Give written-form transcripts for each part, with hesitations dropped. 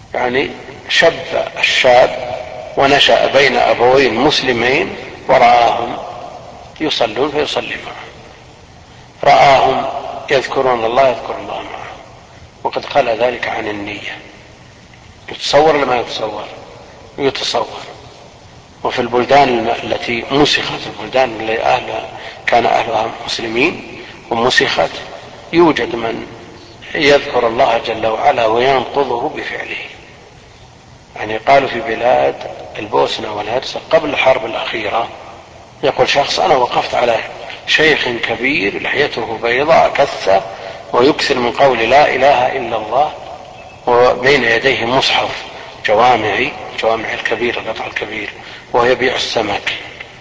يعني شب الشاب ونشأ بين أبوين مسلمين ورآهم يصلون فيصلي معهم، رآهم يذكرون الله يذكر الله معهم، وقد قال ذلك عن النية. يتصور لما يتصور؟ يتصور. وفي البلدان التي مسخت، البلدان اللي كان أهلها مسلمين ومسخت، يوجد من يذكر الله جل وعلا وينقضه بفعله. يعني قالوا في بلاد البوسنة والهرسك قبل الحرب الأخيرة، يقول شخص: أنا وقفت على شيخ كبير لحيته بيضاء كثة ويكثر من قول لا إله إلا الله، وبين يديه مصحف جوامع الكبير، القطع الكبير، وهو يبيع السمك.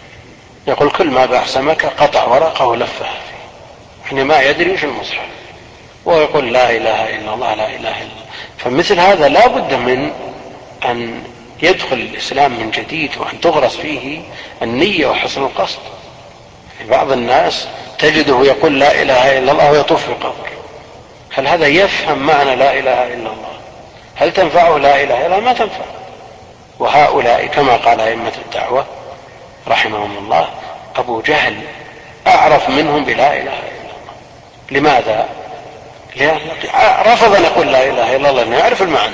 يقول كل ما باع سمكة قطع ورقة ولفها فيه، يعني ما يدري وش المصحف، ويقول لا إله إلا الله لا إله إلا الله. فمثل هذا لا بد من أن يدخل الإسلام من جديد، وأن تغرس فيه النية وحسن القصد. بعض الناس تجده يقول لا إله إلا الله ويطوف في القبر. هل هذا يفهم معنى لا إله إلا الله؟ هل تنفعه لا إله إلا الله؟ ما تنفع. وهؤلاء كما قال أئمة الدعوة رحمهم الله: أبو جهل أعرف منهم بلا إله إلا الله. لماذا؟ لأنه رفض أن يقول لا إله إلا الله، لأنه يعرف المعنى.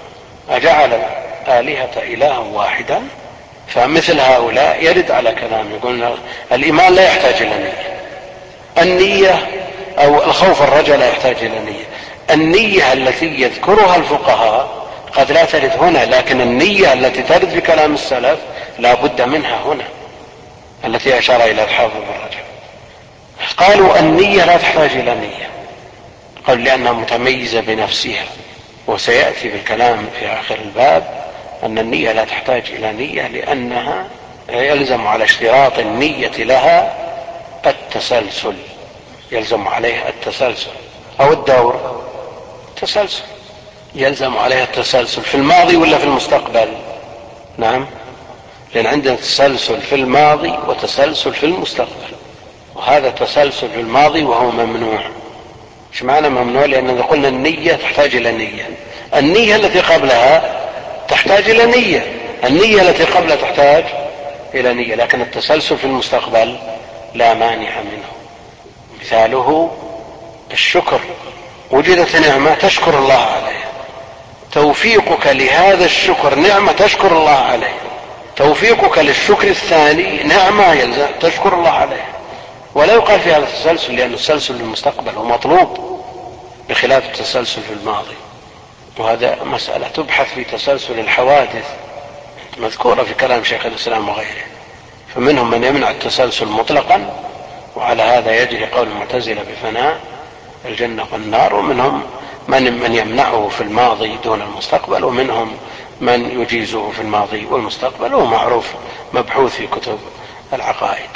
أجعل آلهة إلها واحدا؟ فمثل هؤلاء يرد على كلام يقول الإيمان لا يحتاج إلى نية، النية أو الخوف الرجاء لا يحتاج إلى نية. النية التي يذكرها الفقهاء قد لا ترد هنا، لكن النية التي ترد في كلام السلف لا بد منها هنا، التي أشار إلى الحافظ بن رجب. قالوا النية لا تحتاج إلى نية، قالوا لأنها متميزة بنفسها، وسيأتي بالكلام في آخر الباب أن النية لا تحتاج إلى نية، لأنها يلزم على اشتراط النية لها التسلسل، يلزم عليها التسلسل أو الدور، تسلسل، يلزم عليها التسلسل في الماضي ولا في المستقبل؟ نعم، لأن عندنا تسلسل في الماضي وتسلسل في المستقبل، وهذا تسلسل في الماضي وهو ممنوع. ايش معنى ممنوع؟ لأننا قلنا النية تحتاج إلى نية، النية التي قبلها تحتاج إلى نية، النية التي قبلها تحتاج إلى نية، لكن التسلسل في المستقبل لا مانع منه. مثاله الشكر، وجدت نعمة تشكر الله عليها، توفيقك لهذا الشكر نعمة تشكر الله عليها، توفيقك للشكر الثاني نعمة يلزم تشكر الله عليها. ولا يقال في هذا التسلسل، لأن التسلسل للمستقبل هو مطلوب بخلاف التسلسل في الماضي. وهذا مسألة تبحث في تسلسل الحوادث، مذكورة في كلام شيخ الإسلام وغيره. فمنهم من يمنع التسلسل مطلقا، وعلى هذا يجري قول المعتزلة بفناء الجنة والنار، ومنهم من يمنعه في الماضي دون المستقبل، ومنهم من يجيزه في الماضي والمستقبل، وهو معروف مبحوث في كتب العقائد.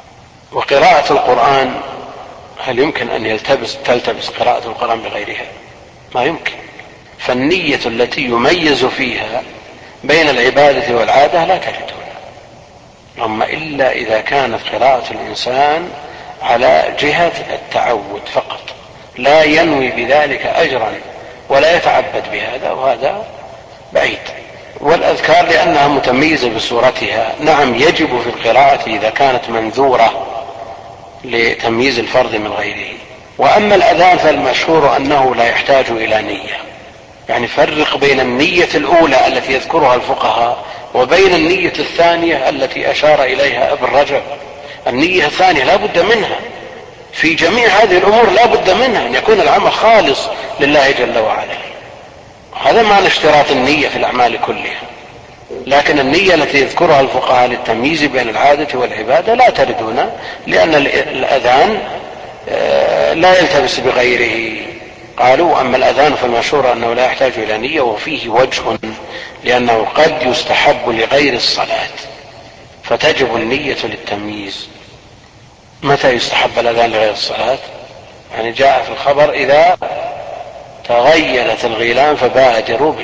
وقراءة القرآن، هل يمكن أن تلتبس قراءة القرآن بغيرها؟ ما يمكن. فالنية التي يميز فيها بين العبادة والعادة لا تجدها، أما إلا إذا كانت قراءة الإنسان على جهة التعود فقط، لا ينوي بذلك أجرا ولا يتعبد بهذا، وهذا بعيد. والأذكار لأنها متميزة بصورتها، نعم يجب في القراءة إذا كانت منذورة لتمييز الفرد من غيره. وأما الأذان فالمشهور أنه لا يحتاج إلى نية، يعني فرق بين النية الأولى التي يذكرها الفقهاء وبين النية الثانية التي أشار إليها ابن رجب. النية الثانية لا بد منها في جميع هذه الأمور، لا بد منها أن يكون العمل خالص لله جل وعلا، هذا معنى اشتراط النية في الأعمال كلها. لكن النية التي يذكرها الفقهاء للتمييز بين العادة والعبادة لا ترد هنا، لأن الأذان لا يلتبس بغيره. قالوا أما الأذان فالمشهور أنه لا يحتاج إلى نية، وفيه وجه، لأنه قد يستحب لغير الصلاة فتجب النية للتمييز. متى يستحب الأذان لغير الصلاة؟ يعني جاء في الخبر إذا تغيرت الغيلان فبادروا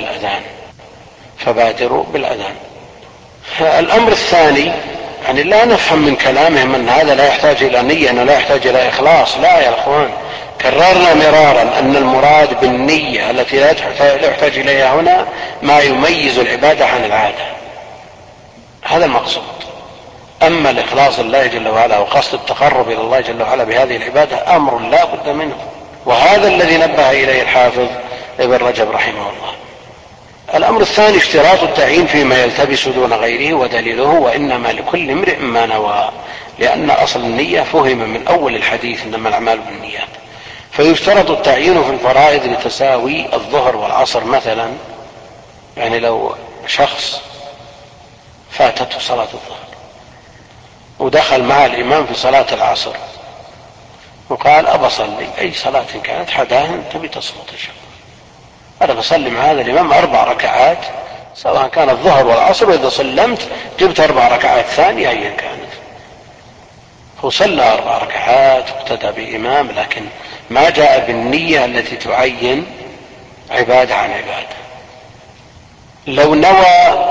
بالأذان. الأمر الثاني، يعني لا نفهم من كلامهم أن هذا لا يحتاج إلى نية، أنه لا يحتاج إلى إخلاص، لا يا أخوان، كررنا مرارا أن المراد بالنية التي لا يحتاج إليها هنا ما يميز العبادة عن العادة، هذا المقصود. أما الإخلاص لله جل وعلا وقصد التقرب إلى الله جل وعلا بهذه العبادة أمر لا بد منه، وهذا الذي نبه إليه الحافظ ابن رجب رحمه الله. الأمر الثاني اشتراط التعيين فيما يلتبس دون غيره، ودليله وإنما لكل امرئ ما نوى، لأن أصل النية فهم من أول الحديث إنما الأعمال بالنيات. فيشترط التعيين في الفرائض لتساوي الظهر والعصر مثلا، يعني لو شخص فاتته صلاة الظهر ودخل مع الإمام في صلاة العصر وقال أبى أصلي أي صلاة كانت حداه تبي تصلت الشيخ، أنا بصلي مع هذا الإمام 4 ركعات سواء كان الظهر والعصر، وإذا سلمت جبت 4 ركعات ثانية أيا كانت. هو صلى 4 ركعات واقتدى بإمام، لكن ما جاء بالنية التي تعين عبادة عن عبادة. لو نوى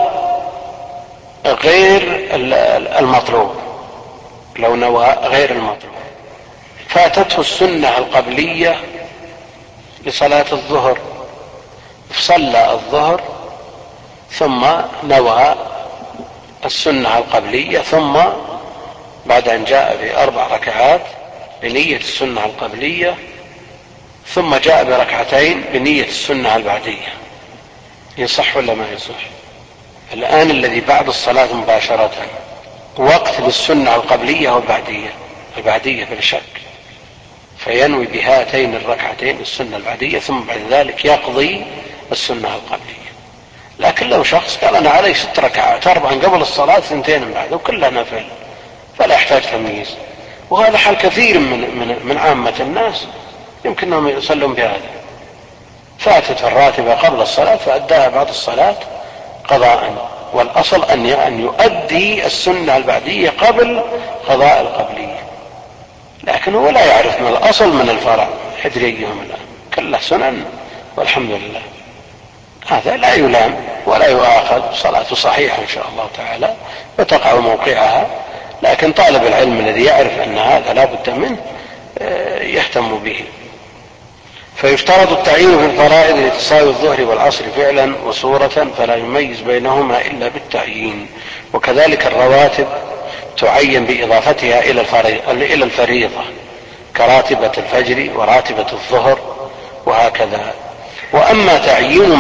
غير المطلوب، لو نوى غير المطلوب فاتته السنة القبلية لصلاة الظهر، صلى الظهر ثم نوى السنة القبلية، ثم بعد أن جاء ب4 ركعات بنية السنة القبلية ثم جاء بركعتين بنية السنة البعدية، يصح ولا ما يصح؟ الآن الذي بعد الصلاة مباشرة وقت للسنة القبلية والبعدية، البعدية بلا شك، فينوي بهاتين الركعتين السنة البعدية ثم بعد ذلك يقضي السنة القبلية. لكن لو شخص قال أنا علي 6 ركعات 4 قبل الصلاة 2 بعد وكلها نفل فلا يحتاج تمييز، وهذا حال كثير من عامة الناس يمكن أنهم يصلون بهذا، فاتت الراتبة قبل الصلاة فأداها بعد الصلاة قضاء، والأصل أن يؤدي السنة البعدية قبل قضاء القبلية، لكن هو لا يعرف من الأصل من الفرع حدريهم الآن كلها سنن والحمد لله. هذا لا يلام ولا يؤاخذ، صلاته صحيحة إن شاء الله تعالى وتقع موقعها، لكن طالب العلم الذي يعرف أن هذا لا بد منه يهتم به. فيفترض التعيين في الفرائض لتساوي الظهر والعصر فعلا وصورة، فلا يميز بينهما إلا بالتعيين. وكذلك الرواتب تعين بإضافتها إلى الفريضة كراتبة الفجر وراتبة الظهر وهكذا. وأما تعيين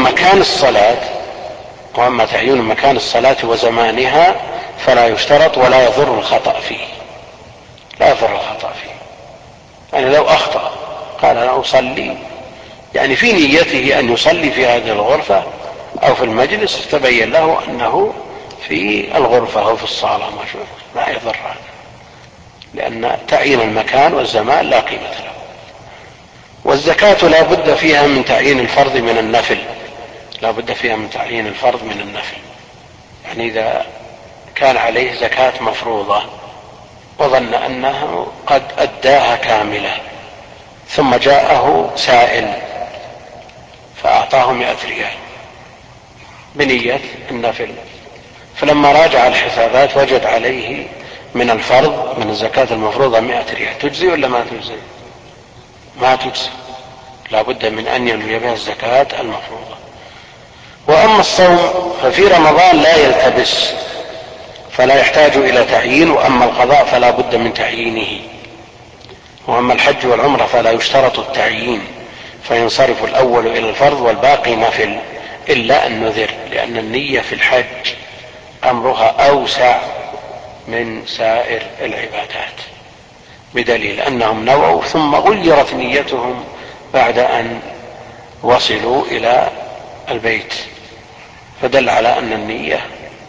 مكان الصلاة وزمانها فلا يشترط ولا يضر الخطأ فيه، لا يضر الخطأ فيه. يعني لو أخطأ قال أنا أصلي، يعني في نيته أن يصلي في هذه الغرفة أو في المجلس، تبين له أنه في الغرفة أو في الصالة ما يضر هذا، لأن تعيين المكان والزمان لا قيمة له. والزكاة لا بد فيها من تعيين الفرض من النفل، لا بد فيها من تعيين الفرض من النفل. يعني إذا كان عليه زكاة مفروضة وظن أنه قد أداها كاملة ثم جاءه سائل فأعطاه 100 ريال بنية النفل، فلما راجع الحسابات وجد عليه من الفرض من الزكاة المفروضة 100 ريال، تجزي ولا ما تجزي؟ ما تجزي، لا بد من أن ينوي بها الزكاة المفروضة. وأما الصوم ففي رمضان لا يلتبس فلا يحتاج إلى تعيين، وأما القضاء فلا بد من تعيينه. وأما الحج والعمرة فلا يشترط التعيين، فينصرف الأول إلى الفرض والباقي نفل، إلا النذر، لأن النية في الحج أمرها أوسع من سائر العبادات، بدليل أنهم نووا ثم غيرت نيتهم بعد أن وصلوا إلى البيت، فدل على أن النية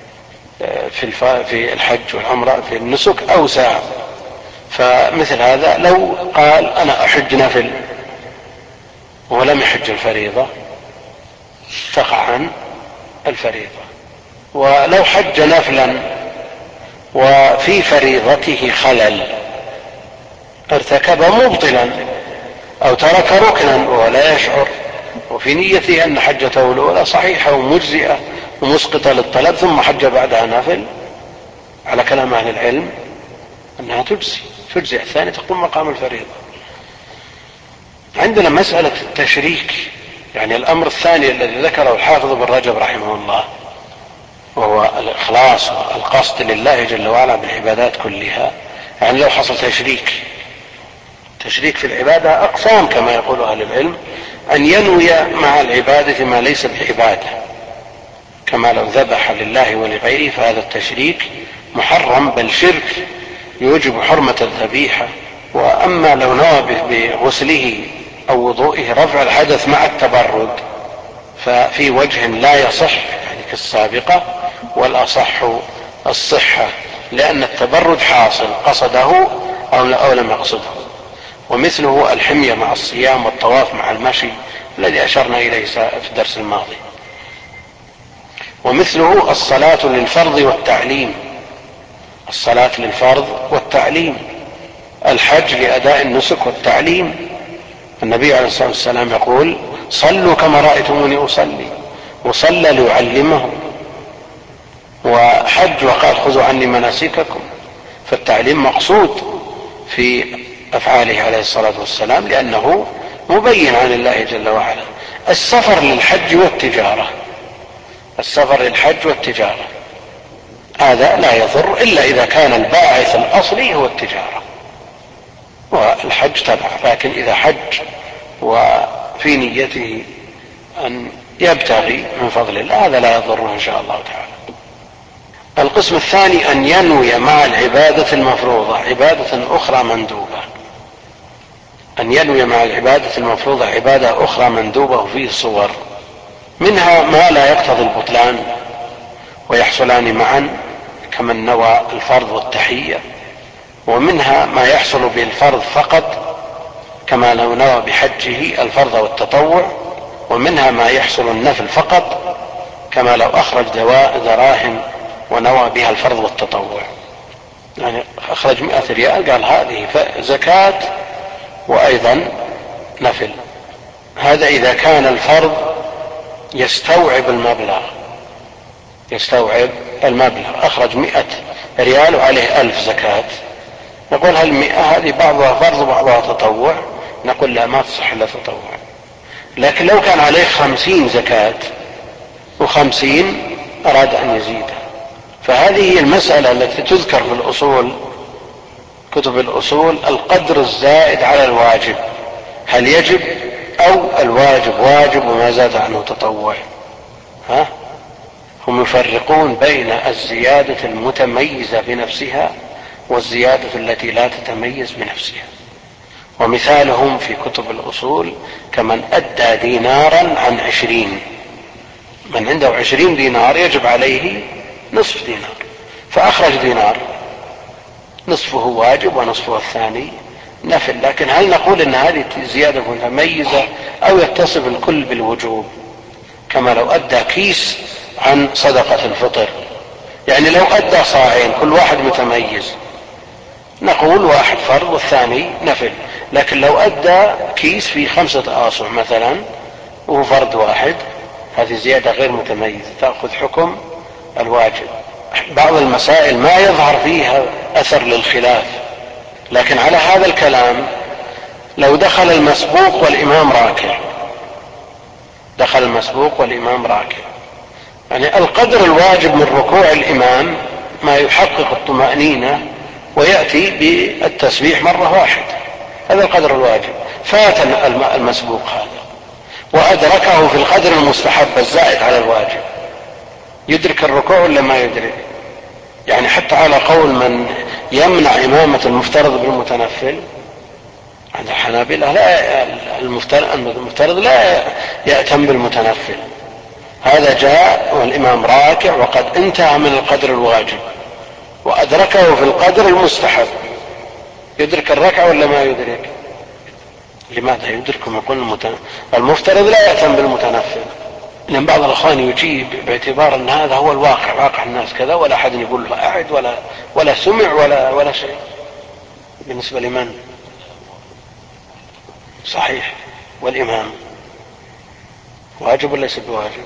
في الحج والعمرة في النسك أوسع. فمثل هذا لو قال أنا أحج نفل ولم يحج الفريضة تقع عن الفريضة، ولو حج نفلا وفي فريضته خلل ارتكب مبطلا أو ترك ركنا ولا يشعر، وفي نيته أن حجته الأولى صحيحة ومجزئة ومسقطة للطلب ثم حج بعدها نفل، على كلام أهل العلم أنها تجزي الثانية تقوم مقام الفريضة. عندنا مسألة التشريك، يعني الأمر الثاني الذي ذكره الحافظ بن رجب رحمه الله، وهو الإخلاص والقصد لله جل وعلا بالعبادات كلها. يعني لو حصل تشريك في العبادة أقسام كما يقول أهل العلم، أن ينوي مع العبادة ما ليس بعبادة، كما لو ذبح لله ولغيره فهذا التشريك محرم بل شرك يوجب حرمة الذبيحة. وأما لو نوى بغسله أو وضوئه رفع الحدث مع التبرد ففي وجه لا يصح يعني كالسابقة، والأصح الصحة، لأن التبرد حاصل قصده أو لم يقصده. ومثله الحمية مع الصيام والطواف مع المشي الذي أشرنا إليه في الدرس الماضي. ومثله الصلاة للفرض والتعليم، الصلاة للفرض والتعليم، الحج لأداء النسك والتعليم. النبي عليه الصلاة والسلام يقول صلوا كما رأيتموني أصلي، وصلى ليعلمهم، وحج وقال خذوا عني مناسككم. فالتعليم مقصود في أفعاله عليه الصلاة والسلام لأنه مبين عن الله جل وعلا. السفر للحج والتجارة هذا لا يضر إلا إذا كان الباعث الأصلي هو التجارة والحج تبع، لكن إذا حج وفي نيته أن يبتغي من فضل الله هذا لا يضره إن شاء الله تعالى. القسم الثاني أن ينوي مع العبادة المفروضة عبادة أخرى مندوبة، أن ينوي مع العبادة المفروضة عبادة أخرى مندوبة، وفيه صور، منها ما لا يقتضي البطلان ويحصلان معا كمن نوى الفرض والتحية، ومنها ما يحصل بالفرض فقط كما لو نوى بحجه الفرض والتطوع، ومنها ما يحصل النفل فقط كما لو أخرج دراهم ونوى بها الفرض والتطوع. يعني أخرج 100 ريال قال هذه زكاة وأيضا نفل. هذا إذا كان الفرض يستوعب المبلغ، أخرج 100 ريال وعليه 1000 زكاة، نقول هل 100 هذه بعضها فرض وبعضها تطوع؟ نقول لا، ما تصح إلا تطوع. لكن لو كان عليه 50 زكاة و50 أراد أن يزيدها، فهذه هي المسألة التي تذكر في الأصول، كتب الأصول، القدر الزائد على الواجب، هل يجب أو الواجب واجب وما زاد عنه تطوع؟ هم يفرقون بين الزيادة المتميزة بنفسها والزيادة التي لا تتميز بنفسها. ومثالهم في كتب الأصول كمن أدى دينارا عن 20، من عنده 20 دينار يجب عليه نصف دينار، فأخرج دينار، نصفه واجب ونصفه الثاني نفل. لكن هل نقول ان هذه زيادة متميزة او يتصف الكل بالوجوب؟ كما لو ادى كيس عن صدقة الفطر، يعني لو ادى صاعين كل واحد متميز نقول واحد فرض والثاني نفل. لكن لو ادى كيس في 5 آصع مثلا وهو فرض واحد، هذه زيادة غير متميزة، تأخذ حكم الواجب. بعض المسائل ما يظهر فيها أثر للخلاف، لكن على هذا الكلام لو دخل المسبوق والإمام راكع، يعني القدر الواجب من ركوع الإمام ما يحقق الطمأنينة ويأتي بالتسبيح مرة واحدة، هذا القدر الواجب. فات المسبوق هذا وأدركه في القدر المستحب الزائد على الواجب، يدرك الركوع ولا ما يدرك؟ يعني حتى على قول من يمنع إمامة المفترض بالمتنفل عند الحنابلة، لا، المفترض لا يأتم بالمتنفل، هذا جاء والإمام راكع وقد انتهى من القدر الواجب وأدركه في القدر المستحب، يدرك الركعة ولا ما يدرك؟ لماذا يدركهم؟ يقول المفترض لا يأتم بالمتنفل، لأن بعض الأخوان يجيب باعتبار أن هذا هو الواقع، واقع الناس كذا، ولا أحد يقول له أعد ولا سمع ولا شيء. بالنسبة لمن؟ صحيح. والإمام واجب ولا ليس بواجب؟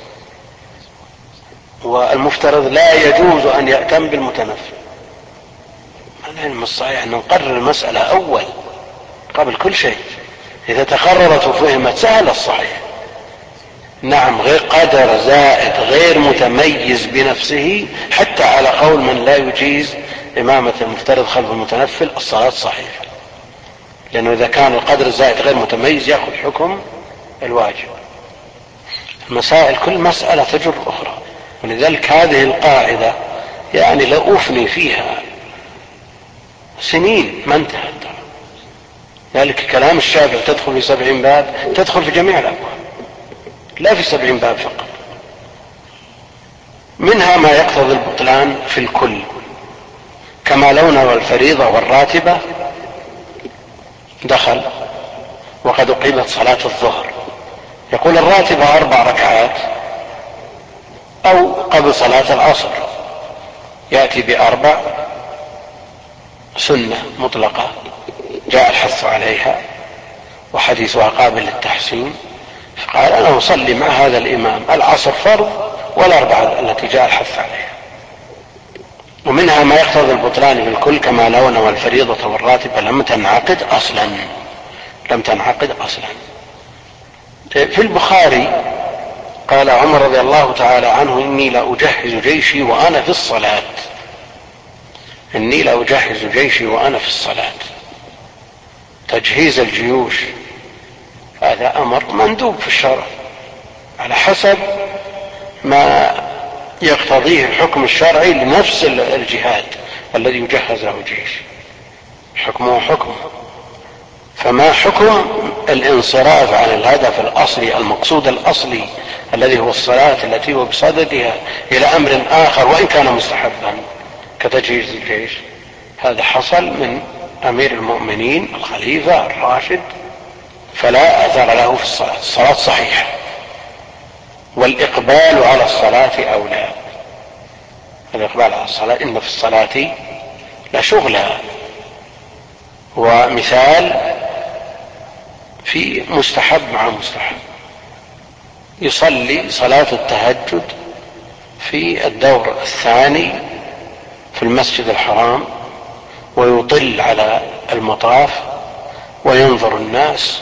والمفترض لا يجوز أن يأتم بالمتنفل. العلم الصحيح أن نقرر المسألة أول قبل كل شيء، إذا تقررت وفهمت سهل الصحيح. نعم، غير قدر زائد غير متميز بنفسه، حتى على قول من لا يجيز إمامة المفترض خلف المتنفل الصلاة صحيحة، لأنه إذا كان القدر الزائد غير متميز يأخذ حكم الواجب. المسائل كل مسألة تجر أخرى، ولذلك هذه القاعدة يعني لو أفني فيها سنين ما انتهت. ذلك كلام الشافعي تدخل في 70 باب، تدخل في جميع الأبواب لا في 70 باب فقط. منها ما يقتضي البطلان في الكل، كما لو نوى الفريضة والراتبة دخل وقد أقيمت صلاة الظهر، يقول الراتبة 4 ركعات، أو قبل صلاة العصر يأتي ب4 سنة مطلقة جاء الحث عليها وحديثها قابل للتحسين، فقال أنا أصلي مع هذا الإمام العصر فرض والأربعة التي جاء الحث عليها. ومنها ما يقتضي البطلان في الكل، كما لو نوى الفريضة والراتبة لم تنعقد أصلا. في البخاري قال عمر رضي الله تعالى عنه إني لأجهز جيشي وأنا في الصلاة. تجهيز الجيوش هذا أمر مندوب في الشرع على حسب ما يقتضيه الحكم الشرعي لنفس الجهاد الذي يجهز له جيش، حكمه حكمه. فما حكم الانصراف عن الهدف الأصلي المقصود الأصلي الذي هو الصلاة التي هو بصددها إلى أمر آخر وإن كان مستحبا كتجهيز الجيش؟ هذا حصل من أمير المؤمنين الخليفة الراشد، فلا أثر له في الصلاة صحيحة، والإقبال على الصلاة أولى. الإقبال على الصلاة إن في الصلاة لشغلها. ومثال في مستحب مع مستحب، يصلي صلاة التهجد في الدور الثاني في المسجد الحرام ويطل على المطاف وينظر الناس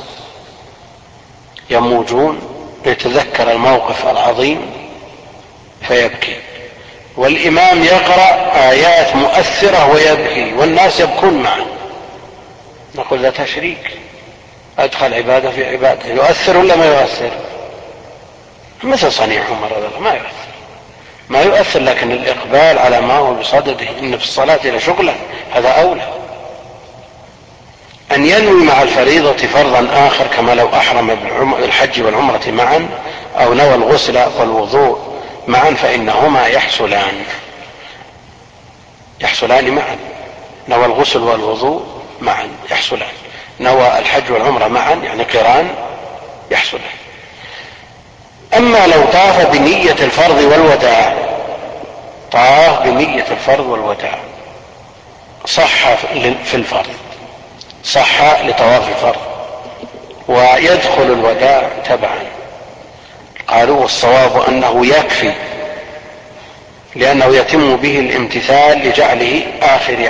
يموجون، يتذكر الموقف العظيم فيبكي، والإمام يقرأ آيات مؤثرة ويبكي والناس يبكون معه، نقول ذا تشريك، أدخل عبادة في عبادة. يؤثر ولا ما يؤثر؟ مثل صنيع عمر رضي الله ما يؤثر، لكن الإقبال على ما هو بصدده إن في الصلاة لشغلة هذا أولى. أن ينوي مع الفريضة فرضا آخر، كما لو أحرم بالحج والعمرة معا، أو نوى الغسل والوضوء معا، فإنهما يحصلان معا. نوى الغسل والوضوء معا يحصلان، نوى الحج والعمرة معا يعني قران يحصلان. أما لو طاف بنية الفرض والوداع، صح في الفرض، صح لطواف الفرض، ويدخل الوداع تبعا. قالوا والصواب أنه يكفي، لأنه يتم به الامتثال لجعله آخر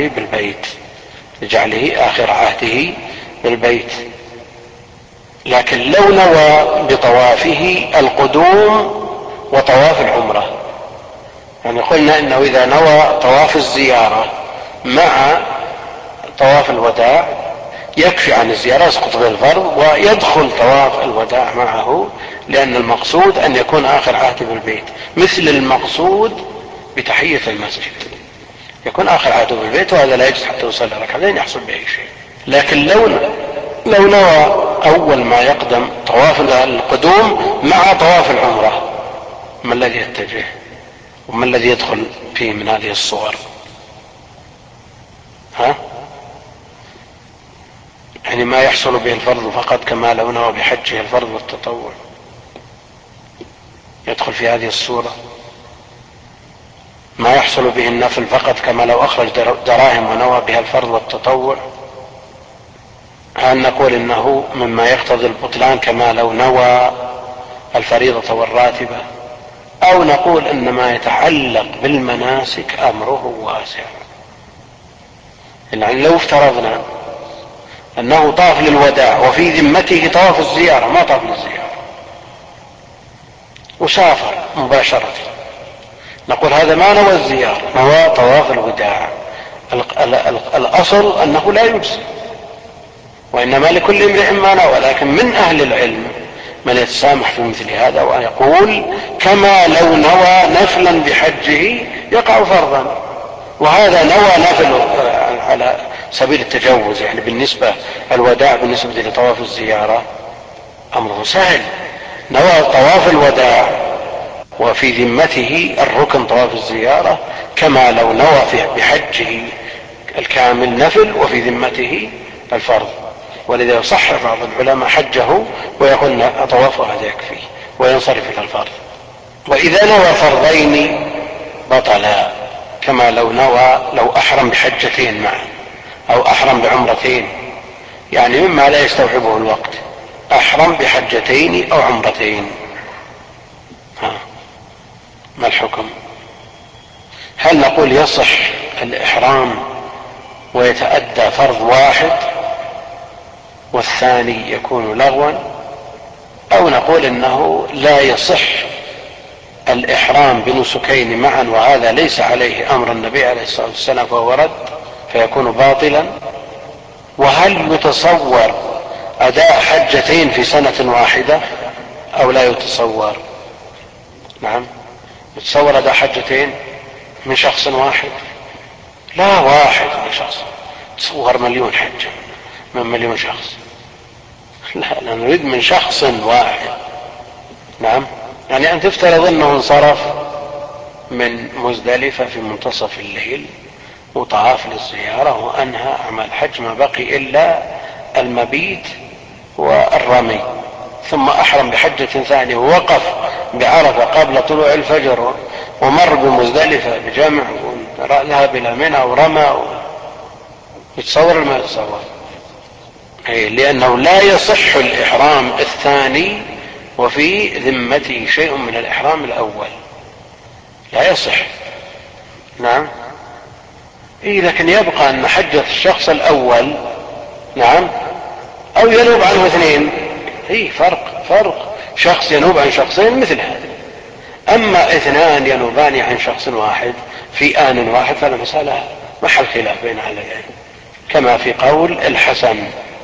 عهده بالبيت. لكن لو نوى بطوافه القدوم وطواف العمرة، يعني قلنا إنه إذا نوى طواف الزيارة مع طواف الوداع يكفي عن الزيارة يسقط به الفرض ويدخل طواف الوداع معه، لأن المقصود أن يكون آخر عهد بالبيت، مثل المقصود بتحية المسجد، يكون آخر عهد بالبيت، وهذا لا يجوز حتى يصلي ركعتين يحصل به شيء. لكن لو نوى أول ما يقدم طواف القدوم مع طواف العمرة، ما الذي يتجه وما الذي يدخل فيه من هذه الصور؟ يعني ما يحصل به الفرض فقط، كما لو نوى بحجه الفرض والتطوع، يدخل في هذه الصورة. ما يحصل به النفل فقط، كما لو أخرج دراهم ونوى بها الفرض والتطوع، هل نقول إنه مما يقتضي البطلان كما لو نوى الفريضة والراتبة، أو نقول إن ما يتعلق بالمناسك أمره واسع؟ يعني لو افترضنا أنه طاف للوداع وفي ذمته طواف الزيارة، ما طاف للزيارة وسافر مباشرة، نقول هذا ما نوى الزيارة، نوى طواف الوداع. الأصل أنه لا يجزي، وإنما لكل امرئ ما نوى. لكن من أهل العلم من يتسامح في مثل هذا ويقول كما لو نوى نفلا بحجه يقع فرضا، وهذا نوى نفل على سبيل التجوز، يعني بالنسبة الوداع بالنسبة لطواف الزيارة أمره سهل، نوى طواف الوداع وفي ذمته الركن طواف الزيارة كما لو نوى بحجه الكامل نفل وفي ذمته الفرض. ولذا يصحح بعض العلماء حجه ويقول طوافه هذا يكفي وينصرف إلى الفرض. وإذا نوى فرضين بطلا، كما لو أحرم بحجتين معا أو أحرم بعمرتين، يعني مما لا يستوعبه الوقت، أحرم بحجتين أو عمرتين، ما الحكم؟ هل نقول يصح الإحرام ويتأدى فرض واحد والثاني يكون لغوا، أو نقول إنه لا يصح الإحرام بنسكين معا وهذا ليس عليه أمر النبي عليه الصلاة والسلام فهو رد فيكون باطلا؟ وهل يتصور أداء حجتين في سنة واحدة أو لا يتصور؟ نعم يتصور أداء حجتين من شخص واحد؟ لا، واحد من شخص، تصور مليون حجة من مليون شخص، لا نريد من شخص واحد. نعم، يعني أن تفترض أنه انصرف من مزدلفة في منتصف الليل وطاف للزيارة وأنهى أعمال الحج، ما بقي إلا المبيت والرمي، ثم أحرم بحجة ثانية ووقف بعرفة قبل طلوع الفجر ومر بمزدلفة بجمع ذهب إلى منى ورمى، يتصور ما يتصور؟ لأنه لا يصح الإحرام الثاني وفي ذمته شيء من الإحرام الأول، لا يصح. نعم، لكن يبقى أن حجة الشخص الأول نعم أو ينوب عنه اثنين، فرق شخص ينوب عن شخصين مثل هذا. أما اثنان ينوبان عن شخص واحد في آن واحد فلا مسألة محل خلاف بين أهل العلم، كما في قول الحسن.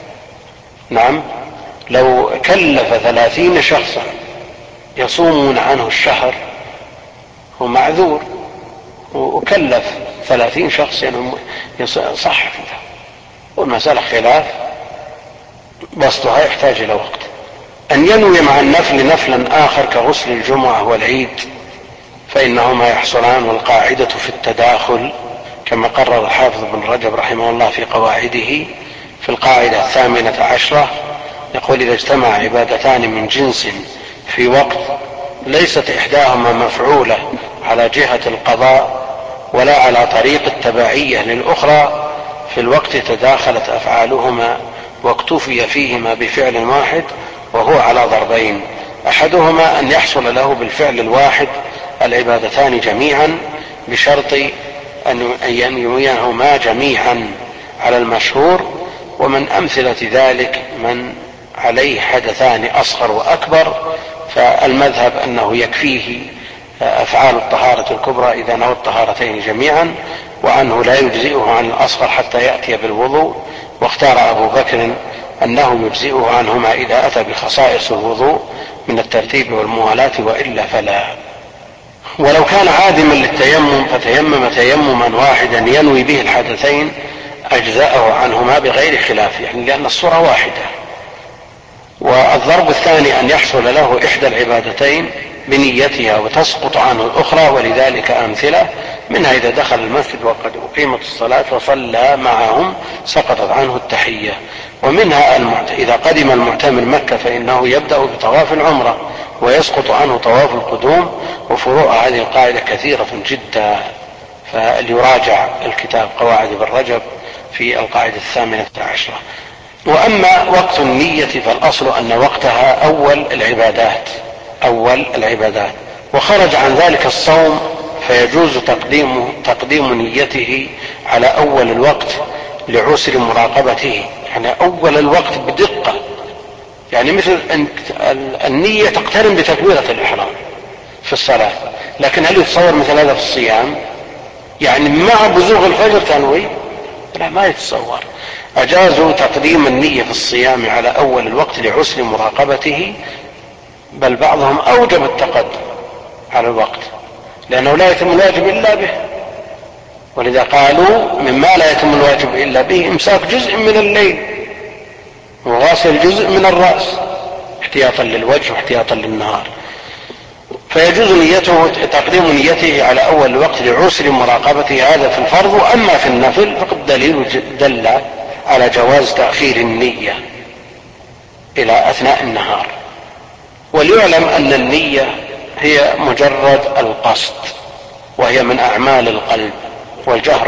نعم، لو كلف 30 شخصا يصومون عنه الشهر هو معذور، وكلف 30 شخص صح، والمسألة خلاف بسطها يحتاج إلى وقت. أن ينوي مع النفل نفلا آخر كغسل الجمعة والعيد فإنهما يحصلان، والقاعدة في التداخل كما قرر الحافظ بن رجب رحمه الله في قواعده في القاعدة 18 يقول إذا اجتمع عبادتان من جنس في وقت ليست إحداهما مفعولة على جهة القضاء ولا على طريق التبعية للأخرى في الوقت تداخلت أفعالهما واكتفي فيهما بفعل واحد وهو على ضربين، أحدهما أن يحصل له بالفعل الواحد العبادتان جميعا بشرط أن ينويهما جميعا على المشهور، ومن أمثلة ذلك من عليه حدثان أصغر وأكبر فالمذهب أنه يكفيه أفعال الطهارة الكبرى إذا نوى الطهارتين جميعا، وأنه لا يجزئه عن الأصغر حتى يأتي بالوضوء، واختار أبو بكر أنه يجزئه عنهما إذا أتى بخصائص الوضوء من الترتيب والموالاة وإلا فلا. ولو كان عادما للتيمم فتيمم تيمما واحدا ينوي به الحدثين أجزأه عنهما بغير خلاف، يعني لأن الصورة واحدة. والضرب الثاني أن يحصل له إحدى العبادتين بنيتها وتسقط عنه الأخرى، ولذلك أمثلة منها إذا دخل المسجد وقد أقيمت الصلاة وصلى معهم سقطت عنه التحية، ومنها إذا قدم المعتمر مكة فإنه يبدأ بطواف العمرة ويسقط عنه طواف القدوم. وفروع هذه القاعدة كثيرة جدا، فليراجع الكتاب قواعد ابن رجب في القاعدة 18. وأما وقت النية فالأصل أن وقتها أول العبادات، وخرج عن ذلك الصوم فيجوز تقديم نيته على أول الوقت لعسر مراقبته، يعني أول الوقت بدقة، يعني مثل النية تقترن بتكبيرة الإحرام في الصلاة، لكن هل يتصور مثل هذا في الصيام؟ يعني مع بزوغ الفجر تنوي؟ لا، ما يتصور. أجازوا تقديم النية في الصيام على أول الوقت لعسر مراقبته، بل بعضهم أوجب التقدم على الوقت لأنه لا يتم الواجب إلا به، ولذا قالوا مما لا يتم الواجب إلا به إمساك جزء من الليل وغاسل جزء من الرأس احتياطا للوجه واحتياطا للنهار، فيجوز تقديم نيته على أول الوقت لعسر مراقبته، هذا في الفرض. وأما في النفل فقد دل على جواز تأخير النية إلى أثناء النهار. وليعلم أن النية هي مجرد القصد، وهي من أعمال القلب، والجهر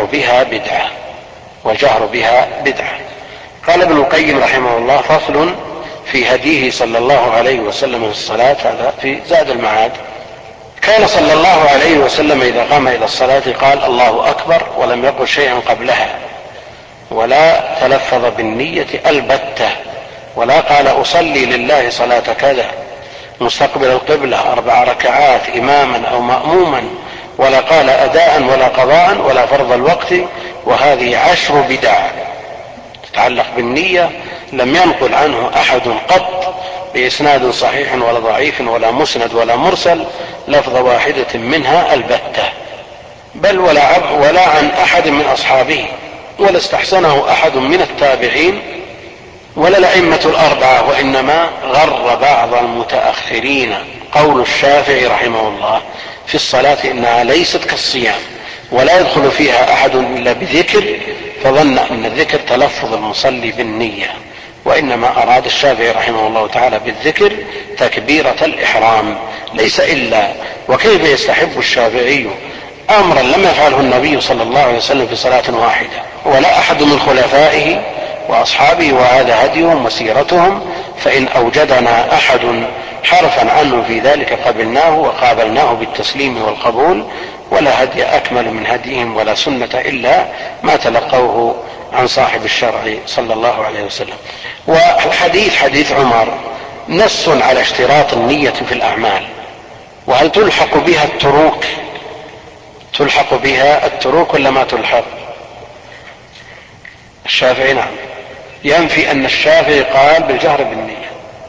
بها بدعة. قال ابن القيم رحمه الله: فصل في هديه صلى الله عليه وسلم في الصلاة. هذا في زاد المعاد. كان صلى الله عليه وسلم إذا قام إلى الصلاة قال: الله أكبر، ولم يقل شيئا قبلها، ولا تلفظ بالنية البتة، ولا قال أصلي لله صلاة كذا مستقبل القبلة 4 ركعات إماما أو مأموما، ولا قال أداء ولا قضاء ولا فرض الوقت. وهذه 10 بدع تتعلق بالنية لم ينقل عنه أحد قط بإسناد صحيح ولا ضعيف ولا مسند ولا مرسل لفظ واحدة منها البتة، بل ولا عن أحد من أصحابه، ولا استحسنه أحد من التابعين ولا الأئمة الأربعة، وإنما غر بعض المتأخرين قول الشافعي رحمه الله في الصلاة إنها ليست كالصيام ولا يدخل فيها أحد إلا بذكر، فظن أن الذكر تلفظ المصلي بالنية، وإنما أراد الشافعي رحمه الله تعالى بالذكر تكبيرة الإحرام ليس إلا. وكيف يستحب الشافعي أمرا لم يفعله النبي صلى الله عليه وسلم في صلاة واحدة ولا أحد من خلفائه وأصحابه، وهذا هديهم وسيرتهم، فإن أوجدنا أحد حرفا عنه في ذلك قبلناه وقابلناه بالتسليم والقبول، ولا هدي أكمل من هديهم ولا سنة إلا ما تلقوه عن صاحب الشرع صلى الله عليه وسلم. والحديث حديث عمر نص على اشتراط النية في الأعمال. وهل تلحق بها التروك ولا ما تلحق؟ الشافعي نعم ينفي أن الشافعي قال بالجهر بالنية.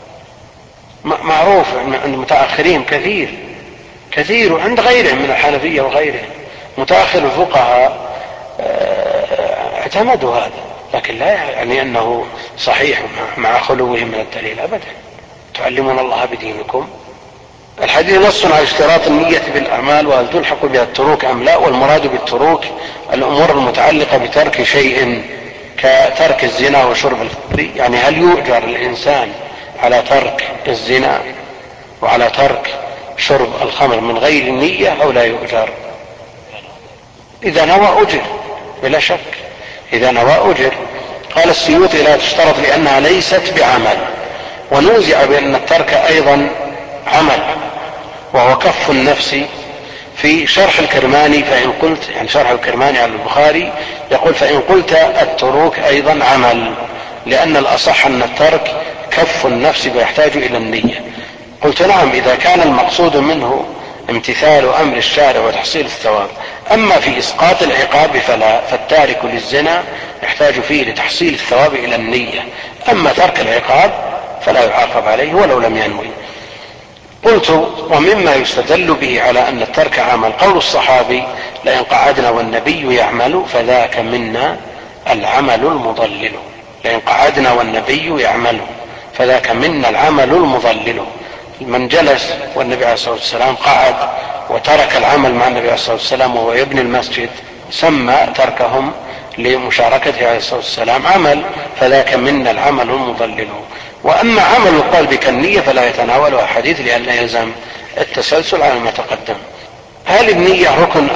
معروف أن المتأخرين كثير وعند غيرهم من الحنفية وغيرهم متأخر الفقهاء اعتمدوا هذا، لكن لا يعني أنه صحيح مع خلوه من الدليل أبدا. تعلمون الله بدينكم. الحديث نص على اشتراط النية في الأعمال، وهل تلحق بها التروك أم لا؟ والمراد بالتروك الأمور المتعلقة بترك شيء كترك الزنا وشرب الخمر. يعني هل يؤجر الإنسان على ترك الزنا وعلى ترك شرب الخمر من غير النية أو لا يؤجر؟ إذا نوى أجر بلا شك، إذا نوى أجر. قال السيوطي: لا تشترط لأنها ليست بعمل. ونوزع بأن الترك أيضا عمل، وهو كف النفس. في شرح الكرماني فإن قلت، يعني شرح الكرماني على البخاري يقول: فإن قلت التروك أيضا عمل، لأن الأصح أن الترك كف النفس ويحتاج إلى النية. قلت: نعم، إذا كان المقصود منه امتثال أمر الشارع وتحصيل الثواب. أما في إسقاط العقاب فلا، فالتارك للزنا يحتاج فيه لتحصيل الثواب إلى النية، أما ترك العقاب فلا يعاقب عليه ولو لم ينوي. قلت: ومما يستدل به على أن الترك عمل قول الصحابي: لئن قعدنا والنبي يعمل فذاك منا العمل المضلل. لئن قعدنا والنبي يعمل فذاك منا العمل المضلل. من جلس والنبي عليه الصلاة والسلام قعد وترك العمل مع النبي عليه الصلاة والسلام وهو يبني المسجد سمى تركهم لمشاركته عليه الصلاة والسلام عمل، فذاك منا العمل المضلل. وأما عمل القلب كالنية فلا يتناولها حديث لئلا يلزم التسلسل على ما تقدم. هل النية ركن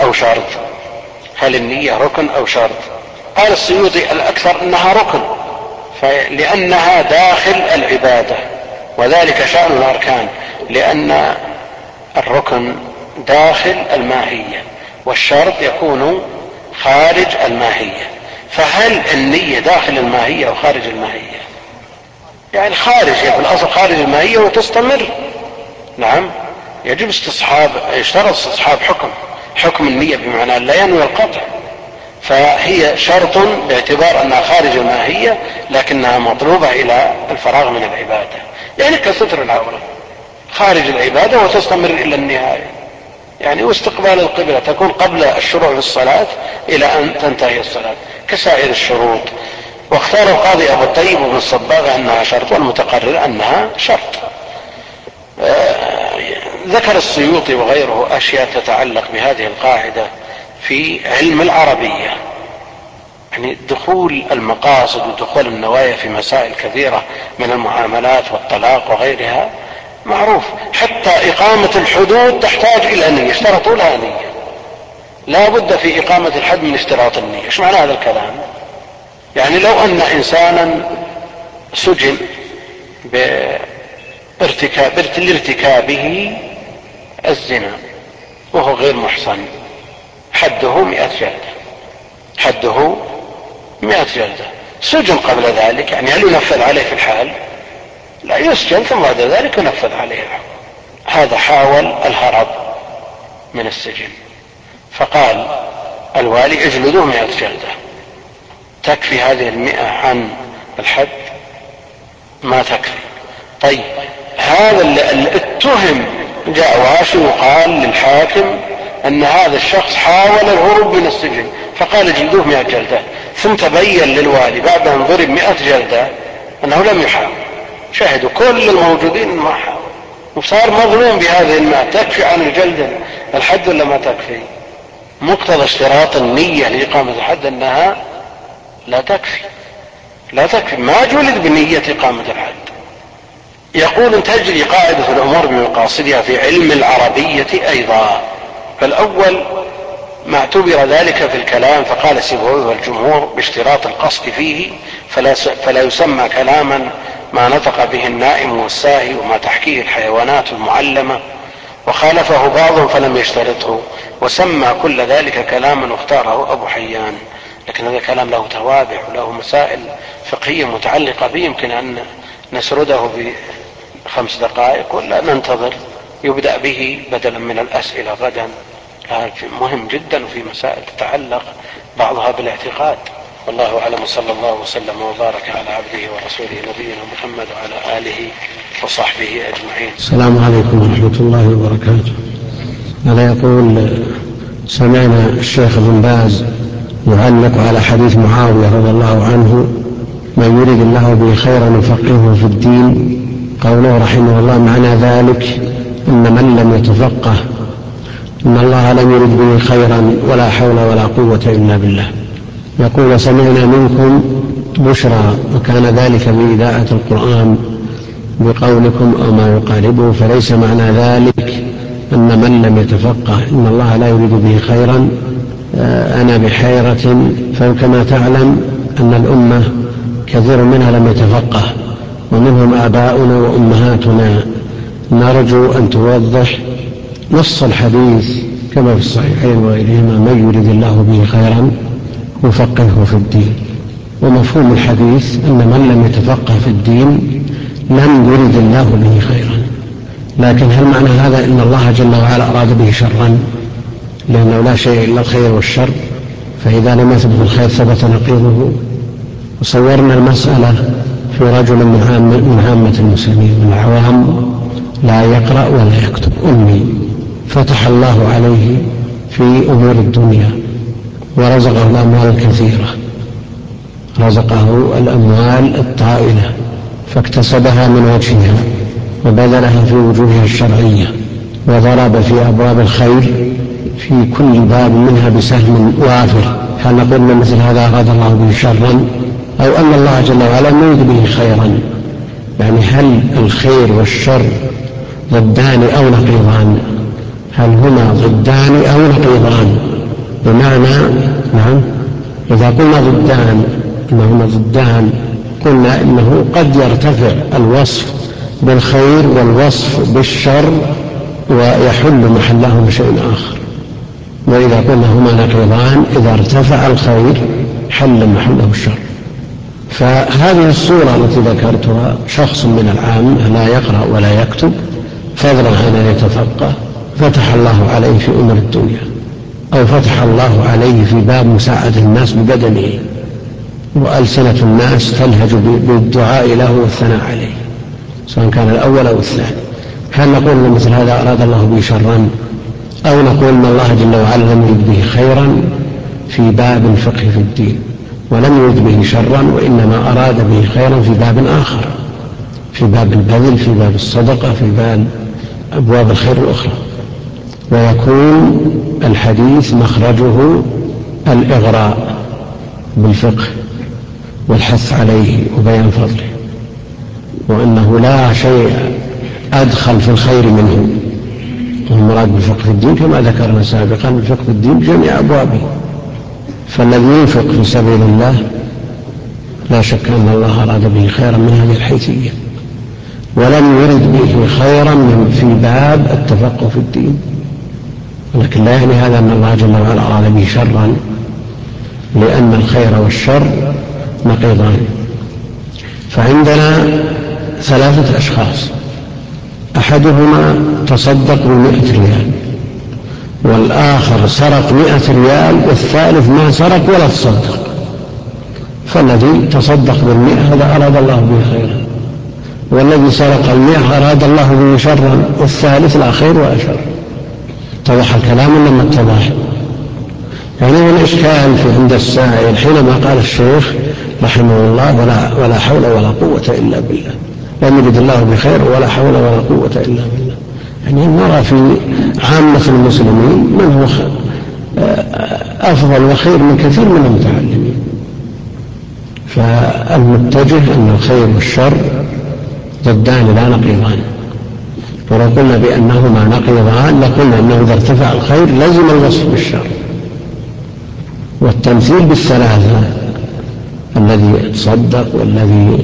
أو شرط؟ قال السيوطي: الأكثر أنها ركن، لأنها داخل العبادة، وذلك شأن الأركان، لأن الركن داخل الماهية والشرط يكون خارج الماهية. فهل النية داخل الماهية أو خارج الماهية؟ يعني خارج، في الأصل خارج الماهية وتستمر. نعم، يجب يشترط استصحاب حكم النية، بمعنى لا ينوي القطع، فهي شرط باعتبار أنها خارج الماهية لكنها مطلوبة إلى الفراغ من العبادة، يعني كستر العورة خارج العبادة وتستمر إلى النهاية. يعني واستقبال القبلة تكون قبل الشروع في الصلاة إلى أن تنتهي الصلاة كسائر الشروط. واختار القاضي أبو الطيب بن الصباغ أنها شرط، والمتقرر أنها شرط. ذكر السيوطي وغيره أشياء تتعلق بهذه القاعدة في علم العربية، يعني دخول المقاصد ودخول النوايا في مسائل كثيرة من المعاملات والطلاق وغيرها معروف. حتى إقامة الحدود تحتاج إلى نية، اشترطوا لها نية، لا بد في إقامة الحد من اشتراط النية. ايش معنى هذا الكلام؟ يعني لو أن إنسانا سجن لارتكابه الزنا وهو غير محصن، حده 100 جلدة. سجن قبل ذلك، يعني هل ينفذ عليه في الحال؟ لا، يسجن ثم بعد ذلك ينفذ عليه الحكم. هذا حاول الهرب من السجن، فقال الوالي اجلدوه 100 جلدة. تكفي هذه 100 عن الحد؟ ما تكفي. طيب هذا اللي اتهم جاء واشي وقال للحاكم ان هذا الشخص حاول الهروب من السجن، فقال اجلدوه 100 جلدة، ثم تبين للوالي بعد ان ضرب 100 جلدة انه لم يحاول، شاهدوا كل الموجودين ما حاول، وصار مظلوم بهذه 100. تكفي عن الجلد الحد ولا ما تكفي؟ مقتضى اشتراط النية لإقامة الحد أنها لا تكفي، ما جلد بنية إقامة الحد. يقول ان تجري قاعدة الأمور بمقاصدها في علم العربية أيضا. فالأول ما اعتبر ذلك في الكلام، فقال سيبويه والجمهور باشتراط القصد فيه، فلا يسمى كلاما ما نطق به النائم والساهي وما تحكيه الحيوانات المعلمة. وخالفه بعضهم فلم يشترطه وسمى كل ذلك كلاما واختاره أبو حيان. لكن هذا كلام له توابع وله مسائل فقهية متعلقة به، يمكن أن نسرده ب5 دقائق ولا ننتظر يبدأ به بدلا من الأسئلة غدا. هذا مهم جدا وفي مسائل تتعلق بعضها بالاعتقاد. والله أعلم، صلى الله وسلم وبارك على عبده ورسوله نبينا محمد وعلى آله وصحبه أجمعين. السلام عليكم ورحمة الله وبركاته. أنا يقول سمعنا الشيخ ابن باز يعلق على حديث معاوية رضي الله عنه: من يريد الله به خيرا يفقهه في الدين. قوله رحمه الله معنى ذلك أن من لم يتفقه إن الله لم يرد به خيرا ولا حول ولا قوة إلا بالله. يقول سمعنا منكم بشرى، وكان ذلك بإذاعة القرآن بقولكم أو ما يقاربه، فليس معنى ذلك أن من لم يتفقه إن الله لا يريد به خيرا. أنا بحيرة، فكما تعلم أن الأمة كثير منها لم يتفقه، ومنهم آباؤنا وأمهاتنا. نرجو أن توضح نص الحديث كما في الصحيحين وغيرهما: من يريد الله به خيرا يفقهه في الدين. ومفهوم الحديث أن من لم يتفقه في الدين لم يرد الله به خيرا. لكن هل معنى هذا أن الله جل وعلا أراد به شرا؟ لأنه لا شيء إلا الخير والشر، فإذا لم يثبت الخير ثبت نقيضه. وصورنا المسألة في رجل من عامة المسلمين، من العوام، لا يقرأ ولا يكتب، أمي، فتح الله عليه في أمور الدنيا ورزقه الأموال الكثيرة، رزقه الأموال الطائلة، فاكتسبها من وجهها وبذلها في وجوهها الشرعية، وضرب في أبواب الخير في كل باب منها بسهم وافر. هل نقول مثل هذا أراد الله به شرا، أو أن الله جل وعلا يريد به خيرا؟ يعني هل الخير والشر ضدان أو نقيضان؟ هل هما ضدان أو نقيضان؟ بمعنى نعم، إذا قلنا ضدان إنهما ضدان، قلنا إنه قد يرتفع الوصف بالخير والوصف بالشر ويحل محلهما شيء آخر. وإذا قلنا هما نقيضان، إذا ارتفع الخير حلا محله الشر. فهذه الصورة التي ذكرتها شخص من العامة لا يقرأ ولا يكتب فضلا عن أن يتفقه فتح الله عليه في أمر الدنيا، أو فتح الله عليه في باب مساعدة الناس ببدنه، وألسنة الناس تلهج بالدعاء له والثناء عليه سواء كان الأول أو الثاني. هل نقول أن مثل هذا أراد الله به شرا، أو نقول أن الله جل وعلا لم يرد به خيرا في باب الفقه في الدين، ولم يرد به شرا وإنما أراد به خيرا في باب آخر، في باب البذل، في باب الصدقة، في باب أبواب الخير الأخرى. ويكون الحديث مخرجه الإغراء بالفقه والحث عليه وبيان فضله، وأنه لا شيء أدخل في الخير منه. والمراد بالفقه في الدين كما ذكرنا سابقا الفقه في الدين بجميع أبوابه. فالذي ينفق في سبيل الله لا شك أن الله أراد به خيرا من هذه الحيثية، ولم يرد به خيرا في باب التفقه في الدين، ولكن لا يعني هذا أن الله جل وعلا أراد به شرا، لأن الخير والشر نقيضان. فعندنا 3 أشخاص، أحدهما تصدق ب100 ريال، والآخر سرق 100 ريال، والثالث ما سرق ولا تصدق. فالذي تصدق بال100 هذا أراد الله به خيرا، والذي سرق 100 أراد الله به شرا، والثالث لا خير ولا شر. اتضح الكلام لما اتضح. يعني هو الإشكال في عند السائل حينما قال الشيخ رحمه الله ولا حول ولا قوة إلا بالله، لم يرد الله بخير ولا حول ولا قوة إلا بالله. يعني نرى في عامة المسلمين من هو أفضل وخير من كثير من المتعلمين. فالمتجه أن الخير والشر ضدان لا نقيضان، ولو قلنا بأنهما نقيضان لقلنا أنه إذا ارتفع الخير لزم الوصف بالشر. والتمثيل بالثلاثة، الذي تصدق والذي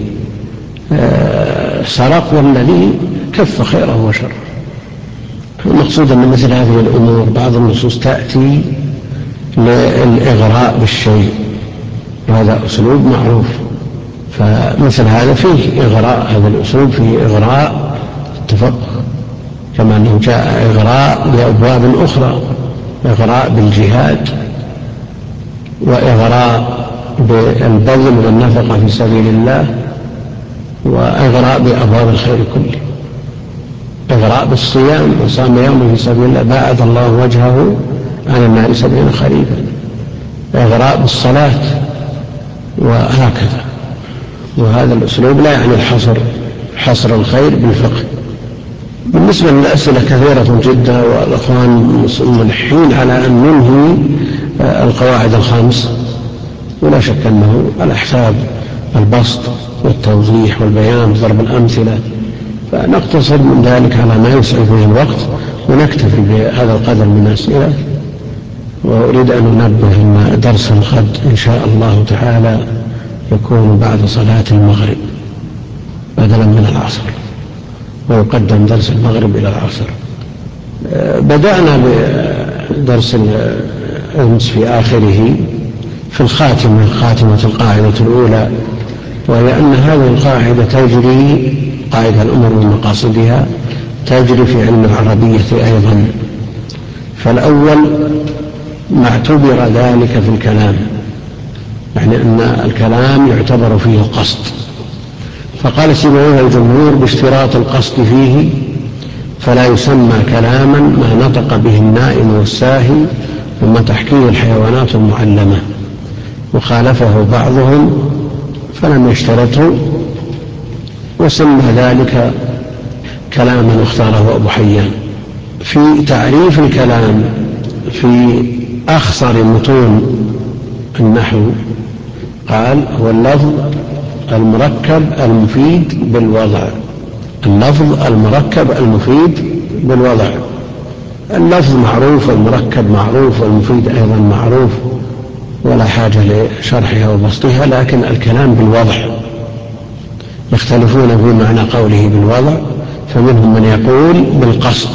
سرق والذي كف خيره وشره. المقصود أن مثل هذه الأمور بعض النصوص تأتي للإغراء بالشيء، وهذا أسلوب معروف. فمثل هذا فيه إغراء، هذا الأسلوب فيه إغراء التفقه، كما أنه جاء إغراء بأبواب أخرى، إغراء بالجهاد، وإغراء بالبذل والنفقة في سبيل الله، وإغراء بأبواب الخير كله. إغراء بالصيام، وصام يوم في سبيل الله باعد الله وجهه عن النار 70 خريفا. إغراء بالصلاة، وهكذا. وهذا الأسلوب لا يعني حصر الخير بالفقه. بالنسبة للأسئلة كثيرة جدا، والأخوان ملحين على أن ننهي القواعد الخمس، ولا شك أنه على حساب البسط والتوضيح والبيان وضرب الأمثلة، فنقتصر من ذلك على ما يسعف به الوقت، ونكتفي بهذا القدر من الأسئلة. وأريد أن أنبه أن درس الغد إن شاء الله تعالى يكون بعد صلاة المغرب بدلا من العصر، ويقدم درس المغرب إلى العصر. بدأنا بدرس أمس في آخره في خاتمة القاعدة الأولى، وهي أن هذه القاعدة تجري، قاعدة الأمور ومقاصدها، تجري في علم العربية أيضا. فالأول ما اعتبر ذلك في الكلام، يعني أن الكلام يعتبر فيه القصد. فقال سيبويه الجمهور باشتراط القصد فيه فلا يسمى كلاما ما نطق به النائم والساهي وما تحكيه الحيوانات المعلمة. وخالفه بعضهم فلم يشترطه، وسمى ذلك كلاما اختاره أبو حيان. في تعريف الكلام في أخصر متون النحو قال هو اللفظ المركب المفيد بالوضع. اللفظ المركب المفيد بالوضع. اللفظ معروف، المركب معروف، والمفيد أيضا معروف، ولا حاجة لشرحها وبسطها. لكن الكلام بالوضع يختلفون في معنى قوله بالوضع، فمنهم من يقول بالقصد،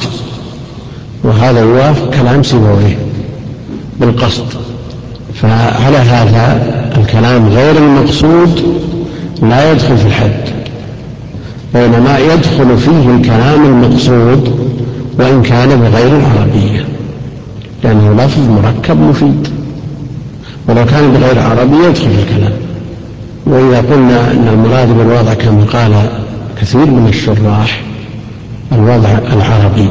وهذا يوافق كلام سيبويه بالقصد. فعلى هذا الكلام غير المقصود لا يدخل في الحد، بينما يدخل فيه الكلام المقصود وإن كان بغير العربية، لأنه لفظ مركب مفيد، ولو كان بغير عربية يدخل في الكلام. وإذا قلنا أن المراد بالوضع كما قال كثير من الشراح الوضع العربي،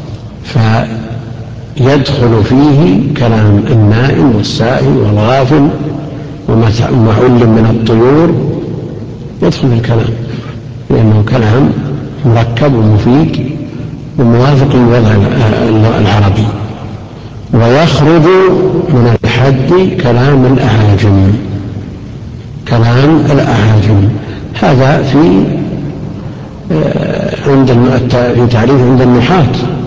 فيدخل فيه كلام النائم والسائل والغافل وما علم من الطيور، يدخل في الكلام لأنه كلام مركب ومفيد وموافق للوضع العربي. ويخرج من الحد كلام الأعاجم، كلام الأعاجم هذا في تعريف عند النحاة،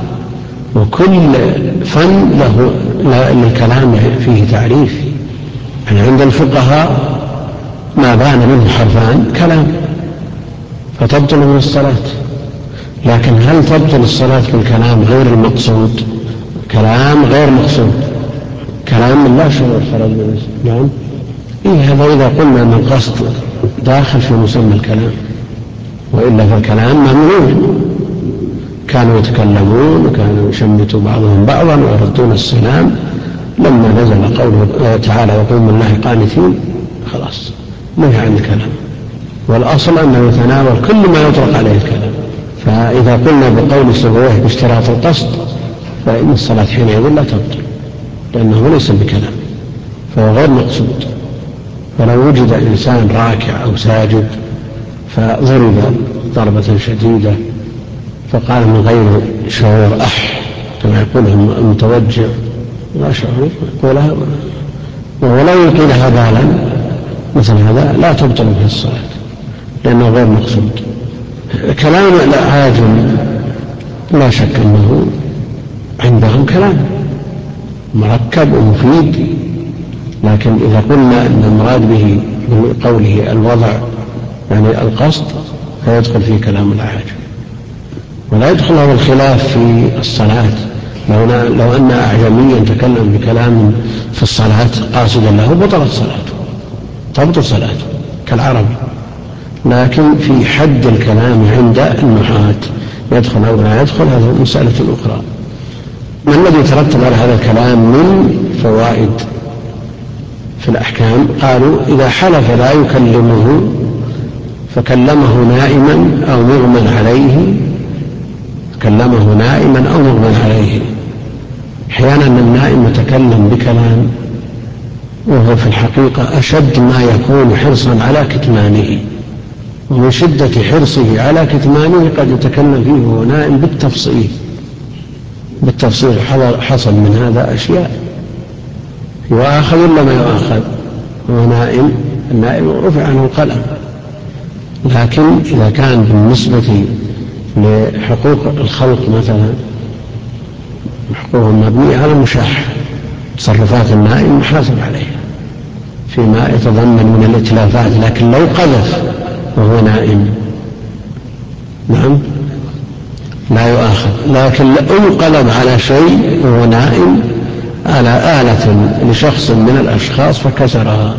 وكل فن له للكلام فيه تعريف. يعني عند الفقهاء ما بان منه حرفان كلام فتبطل من الصلاة، لكن هل تبطل الصلاة بالكلام غير المقصود؟ كلام غير مقصود، كلام لا شعور فرض. نعم، هذا إذا قلنا أن القصد داخل في مسمى الكلام، وإلا فالكلام ممنوع. كانوا يتكلمون وكانوا يشمتوا بعضهم بعضا ويردون السلام، لما نزل قوله تعالى وقوموا الله قانتين خلاص نهى عن الكلام، والأصل أنه يتناول كل ما يطلق عليه الكلام. فإذا قلنا بقول سبويه باشتراط القصد فإن الصلاة حينئذ لا تبطل، لأنه ليس بكلام فهو غير مقصود. فلو وجد إنسان راكع أو ساجد فضرب ضربة شديدة فقال من غير شعور كما يقوله المتوجع لا شعور يقولها وهو لا يلقيها بالا، مثل هذا لا تبطل به الصلاة لأنه غير مقصود. كلام الأعاجم لا شك أنه عندهم كلام مركب ومفيد، لكن إذا قلنا أن المراد به بقوله الوضع يعني القصد فيدخل فيه كلام الأعاجم. ولا يدخل هذا الخلاف في الصلاة، لو أن أعجميا تكلم بكلام في الصلاة قاصدا له بطلت صلاته، تبطل صلاته كالعربي. لكن في حد الكلام عند النحاة يدخل أو لا يدخل هذا مسألة أخرى. ما الذي ترتب على هذا الكلام من فوائد في الأحكام؟ قالوا إذا حلف لا يكلمه فكلمه نائما أو مغمى عليه، كلمه نائما أو مغمى عليه. أحيانا النائم يتكلم بكلام وهو في الحقيقة أشد ما يكون حرصا على كتمانه، ومن شدة حرصه على كتمانه قد يتكلم فيه وهو نائم بالتفصيل حصل من هذا أشياء يؤاخذ ولا ما يؤاخذ، هو نائم، النائم رفع عنه القلم. لكن إذا كان بالنسبة لحقوق الخلق مثلا حقوقهم مبنية على المشاح، تصرفات النائم محاسب عليها فيما يتضمن من الاتلافات، لكن لو قذف وهو نائم نعم لا يؤاخذ. لكن لو انقلب على شيء وهو نائم على آلة لشخص من الأشخاص فكسرها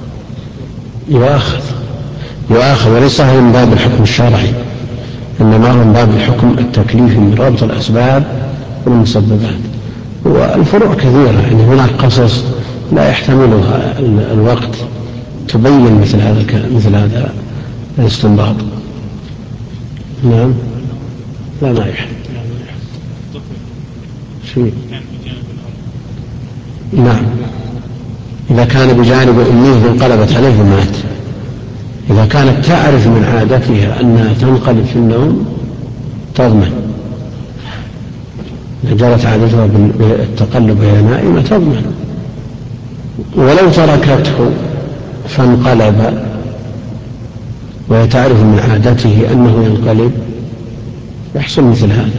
يؤاخذ، وليس من باب الحكم الشرعي، إنما من باب الحكم التكليفي من ربط الأسباب والمسببات. والفروع كثيرة، يعني هناك قصص لا يحتملها الوقت تبين مثل هذا الاستنباط. نعم لا ما يحب شيء. نعم إذا كان بجانب أمه انقلبت عليه فمات. إذا كانت تعرف من عادتها أنها تنقلب في النوم تضمن، إذا جرت عادتها بالتقلب وهي نائمة تضمن. ولو تركته فانقلب وهي تعرف من عادته أنه ينقلب يحصل مثل هذا،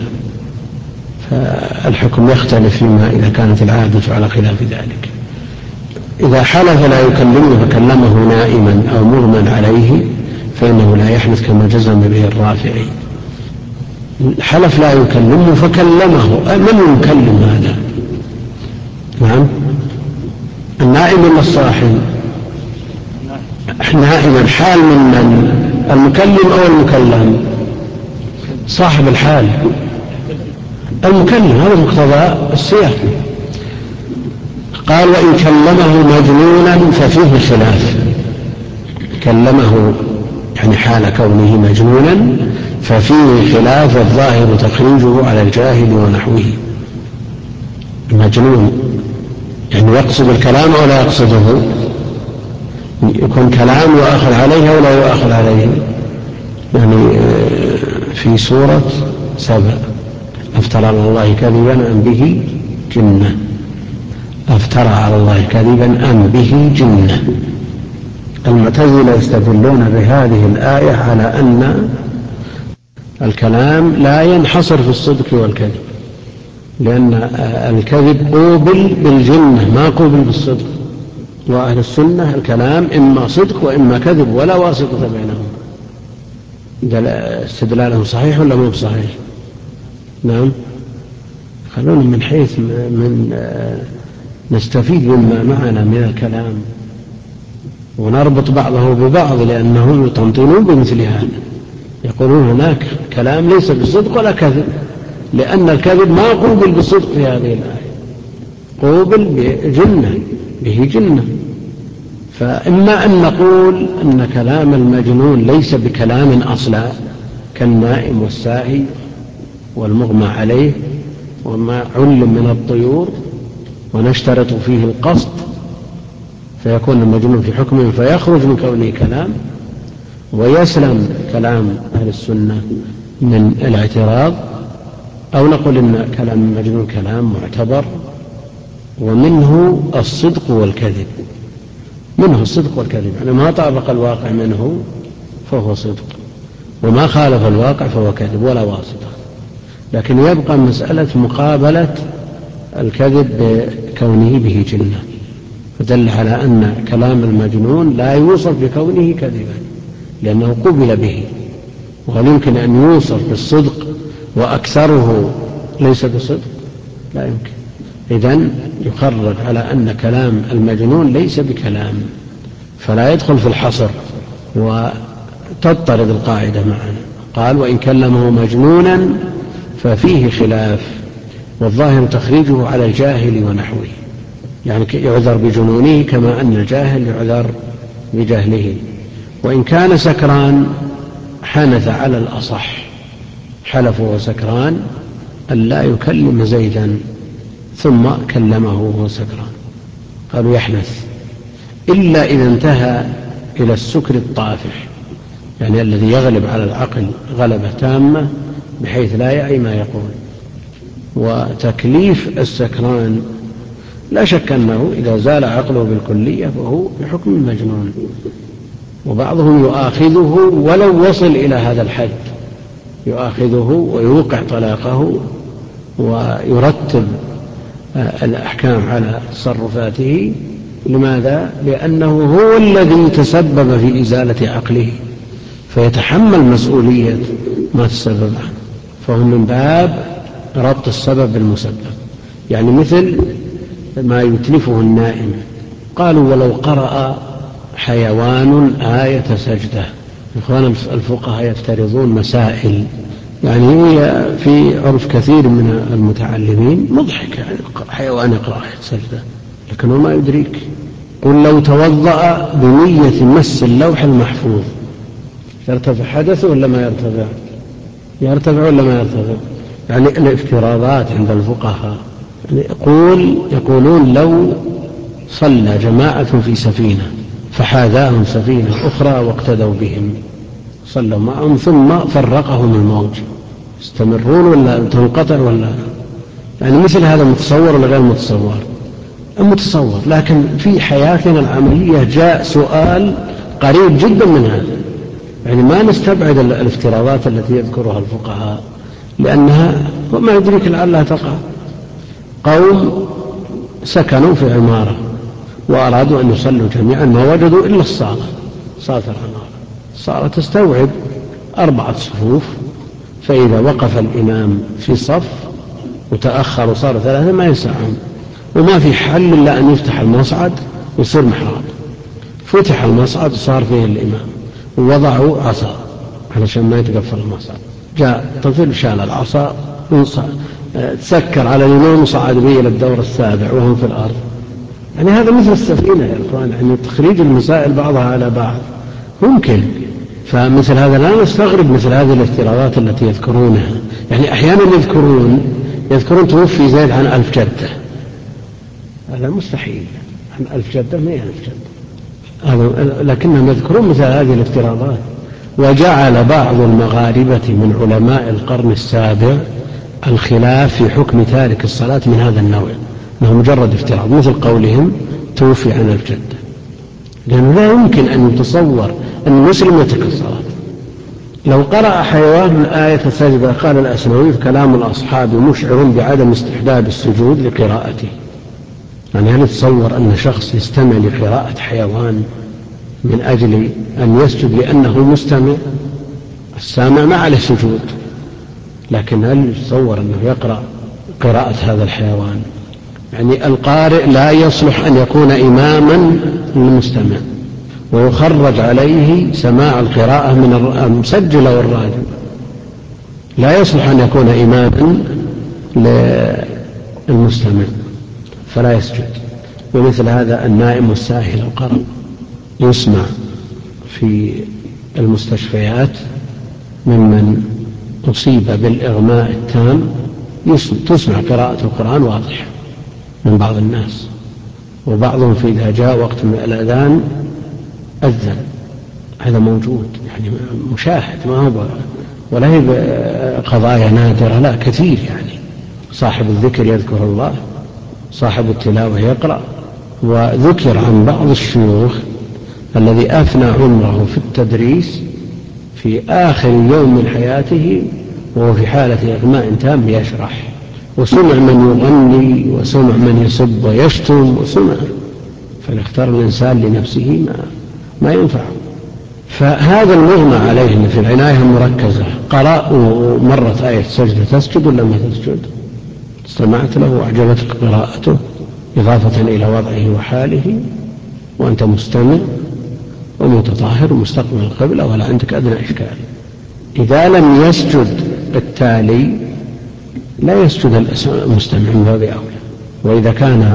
فالحكم يختلف فيما إذا كانت العادة على خلاف ذلك. إذا حلف لا يكلمه فكلمه نائما أو مغمى عليه فإنه لا يحدث كما جزم به الرافعي. حلف لا يكلمه فكلمه، من يكلم هذا؟ نعم النائم ولا الصاحي؟ نائما حال من المكلم أو المكلم؟ صاحب الحال المكلم، هذا مقتضى السياق. قال وإن كلمه مجنونا ففيه خلاف. كلمه يعني حال كونه مجنونا ففيه خلاف، الظاهر تخريجه على الجاهل ونحوه. مجنون يعني يقصد الكلام أو لا يقصده؟ يكون كلام يؤخذ عليه أو لا يؤخذ عليه؟ يعني في سورة سبأ أفترى على الله كذبا أم به جنة. أفترى على الله كذبا أم به جنة. المعتزلة يستدلون بهذه الآية على أن الكلام لا ينحصر في الصدق والكذب، لأن الكذب قوبل بالجنة ما قوبل بالصدق، وأهل السنة الكلام إما صدق وإما كذب ولا واسطة بينهم. استدلالهم صحيح ولا مو بصحيح؟ نعم. خلونا من حيث نستفيد مما معنا من الكلام ونربط بعضه ببعض، لأنهم يطنطنون بمثل هذا، يقولون هناك كلام ليس بالصدق ولا كذب، لأن الكذب ما قوبل بالصدق في هذه الآية، قوبل بجنة به جنة. فإما أن نقول أن كلام المجنون ليس بكلام أصلا كالنائم والساهي والمغمى عليه وما علم من الطيور، ونشترط فيه القصد فيكون المجنون في حكمه فيخرج من كونه كلام، ويسلم كلام أهل السنة من الاعتراض. أو نقول إن كلام المجنون كلام معتبر ومنه الصدق والكذب، منه الصدق والكذب، يعني ما طابق الواقع منه فهو صدق، وما خالف الواقع فهو كذب ولا واسطة. لكن يبقى مسألة مقابلة الكذب بكونه به جنة، فدل على أن كلام المجنون لا يوصف بكونه كذبا لأنه قبل به، وهل يمكن أن يوصف بالصدق وأكثره ليس بصدق؟ لا يمكن. إذن يخرج على أن كلام المجنون ليس بكلام، فلا يدخل في الحصر وتضطرد القاعدة معنا. قال وإن كلمه مجنونا ففيه خلاف، والظاهر تخريجه على الجاهل ونحوه، يعني يعذر بجنونه كما أن الجاهل يعذر بجهله. وإن كان سكران حنث على الأصح، حلف وهو سكران أن لا يكلم زيدا ثم كلمه وهو سكران، قالوا يحنث إلا إذا انتهى إلى السكر الطافح، يعني الذي يغلب على العقل غلبة تامة بحيث لا يعي ما يقول. وتكليف السكران لا شك أنه إذا زال عقله بالكلية فهو بحكم المجنون، وبعضهم يؤاخذه ولو وصل إلى هذا الحد، يؤاخذه ويوقع طلاقه ويرتب الأحكام على تصرفاته. لماذا؟ لأنه هو الذي تسبب في إزالة عقله، فيتحمل مسؤولية ما تسبب عنه، فهو من باب ربط السبب بالمسبب. يعني مثل ما يتلفه النائم، قالوا ولو قرأ حيوان آية سجدة. إخوان الفقهاء يفترضون مسائل يعني هي في عرف كثير من المتعلمين مضحك، يعني حيوان يقرأ آية سجدة، لكنه ما يدريك. قل لو توضأ بنية مس اللوح المحفوظ يرتفع حدثه ولا ما يرتفع؟ يرتفع ولا ما يرتفع؟ يعني الافتراضات عند الفقهاء يعني يقولون لو صلى جماعة في سفينة فحاذاهم سفينة أخرى واقتدوا بهم، صلوا معهم ثم فرقهم الموج، يستمرون ولا تنقطع ولا؟ يعني مثل هذا متصور ولا غير متصور؟ متصور. لكن في حياتنا العملية جاء سؤال قريب جدا من هذا، يعني ما نستبعد الافتراضات التي يذكرها الفقهاء لأنها وما يدريك لعلها تقع. قوم سكنوا في عمارة وأرادوا أن يصلوا جميعا، ما وجدوا إلا الصالة، صالة العمارة، الصالة تستوعب 4 صفوف، فإذا وقف الإمام في صف وتأخر وصاروا 3 ما يسعهم، وما في حل إلا أن يفتح المصعد ويصير محراب. فتح المصعد صار فيه الإمام، ووضعوا عصا علشان ما يتقفل المصعد. جاء طفل شال العصا تسكر على الإمام وصعد به إلى الدور السابع وهم في الأرض. يعني هذا مثل السفينة يا إخوان، يعني تخريج المسائل بعضها على بعض ممكن. فمثل هذا لا نستغرب مثل هذه الافتراضات التي يذكرونها. يعني أحيانا يذكرون توفي زيد عن 1000 جدة، هذا مستحيل، عن 1000 جدة 100,000 جدة، لكنهم يذكرون مثل هذه الافتراضات. وجعل بعض المغاربة من علماء القرن السابع الخلاف في حكم تارك الصلاة من هذا النوع، أنه مجرد افتراض، مثل قولهم توفي عن 1000 جدة، لأنه لا يمكن أن يتصور أن المسلم يترك الصلاة. لو قرأ حيوان آية السجدة، قال الأسنوي: كلام الأصحاب مشعر بعدم استحباب السجود لقراءته. يعني هل يتصور أن شخص يستمع لقراءة حيوان من أجل أن يسجد لأنه مستمع؟ السامع ما عليه سجود، لكن هل يتصور أنه يقرأ قراءة هذا الحيوان؟ يعني القارئ لا يصلح أن يكون إماما للمستمع، ويخرج عليه سماع القراءة من المسجل والراجل، لا يصلح أن يكون إماما للمستمع فلا يسجد. ومثل هذا النائم والساهي لو قرأ يسمع في المستشفيات ممن أصيب بالإغماء التام، تسمع قراءة القرآن واضحة من بعض الناس، وبعضهم في إذا جاء وقت من الأذان أذن، هذا موجود، يعني مشاهد، ما هو ولا هي قضايا نادرة، لا كثير. يعني صاحب الذكر يذكر الله، صاحب التلاوة يقرأ. وذكر عن بعض الشيوخ الذي أفنى عمره في التدريس في آخر يوم من حياته وهو في حالة إغماء تام يشرح، وسمع من يغني وسمع من يسب ويشتم وسمع، فليختار الإنسان لنفسه ما ينفعه. فهذا المغمى عليه في العناية المركزة قرأ ومرت آية سجدة، تسجد ولا ما تسجد؟ استمعت له وأعجبتك قراءته إضافة إلى وضعه وحاله، وأنت مستمع ومتطهر ومستقبل القبلة ولا عندك أدنى إشكال. إذا لم يسجد التالي لا يسجد المستمع من باب أولى. وإذا كان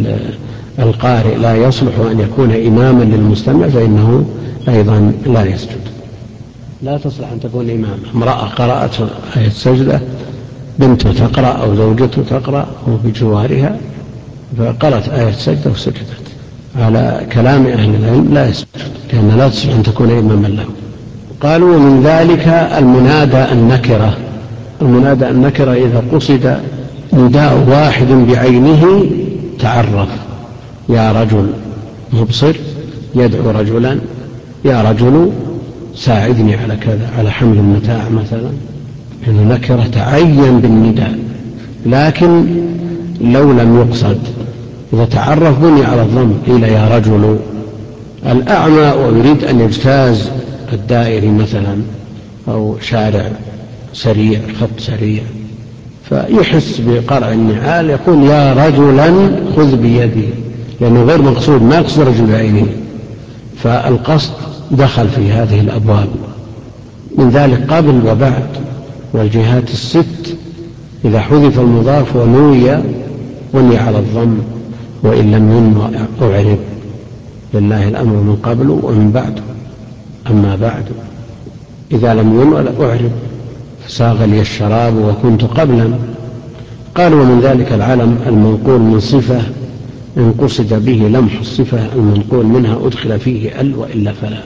القارئ لا يصلح أن يكون إماما للمستمع فإنه أيضا لا يسجد. لا تصلح أن تكون إماما. امرأة قرأت آية سجدة، بنته تقرأ أو زوجته تقرأ وبجوارها، فقرأت آية سجدة وسجدت، على كلام أهل العلم لا يسجد، لأن لا تصلح أن تكون إماما له. قالوا: ومن ذلك المنادى النكرة. المنادى النكرة إذا قصد نداء واحد بعينه تعرف، يا رجل مبصر، يدعو رجلا: يا رجل ساعدني على كذا، على حمل المتاع مثلا، إنه نكرة تعين بالنداء. لكن لو لم يقصد إذا تعرف بني على الضم، قيل: يا رجل. الأعمى ويريد أن يجتاز الدائري مثلا أو شارع سريع، خط سريع، فيحس بقرع النعال يقول: يا رجلا خذ بيدي، لأنه غير مقصود، ما يقصد رجل بعينه، فالقصد دخل في هذه الأبواب. من ذلك قبل وبعد والجهات الست، إذا حذف المضاف ونوي بني على الضم، وإن لم ينوى أعرب، لله الأمر من قبل ومن بعد. أما بعد إذا لم ينوى أعرب، فساغ لي الشراب وكنت قبلا. قال: ومن ذلك العلم المنقول من صفة إن قصد به لمح الصفة المنقول منها أدخل فيه ال، وإلا فلا،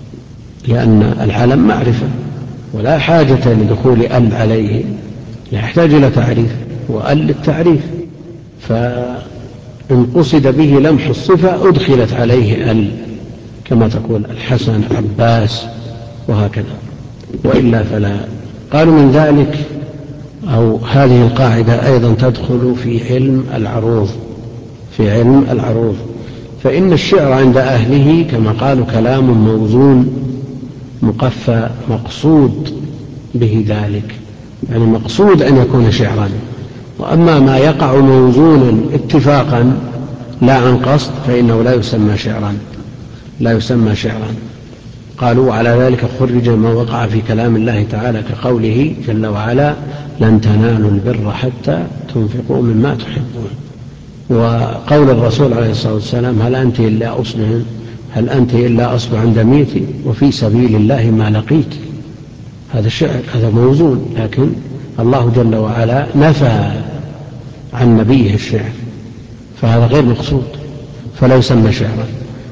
لأن العلم معرفة ولا حاجة لدخول ال عليه، يحتاج إلى تعريف، وال للتعريف، فإن قصد به لمح الصفة أدخلت عليه ال، كما تقول الحسن، عباس، وهكذا، وإلا فلا. قالوا: من ذلك أو هذه القاعدة أيضا تدخل في علم العروض، في علم العروض، فإن الشعر عند أهله كما قالوا كلام موزون مقفى مقصود به ذلك، يعني مقصود أن يكون شعرا. وأما ما يقع موزونا اتفاقا لا عن قصد فإنه لا يسمى شعرا. لا يسمى شعرا. قالوا على ذلك خرج ما وقع في كلام الله تعالى كقوله جل وعلا لن تنالوا البر حتى تنفقوا مما تحبون، وقول الرسول عليه الصلاة والسلام هل أنت إلا أصبع دميتي وفي سبيل الله ما لقيت. هذا شعر، هذا موزون، لكن الله جل وعلا نفى عن نبيه الشعر، فهذا غير مقصود فلا يسمى شعرا.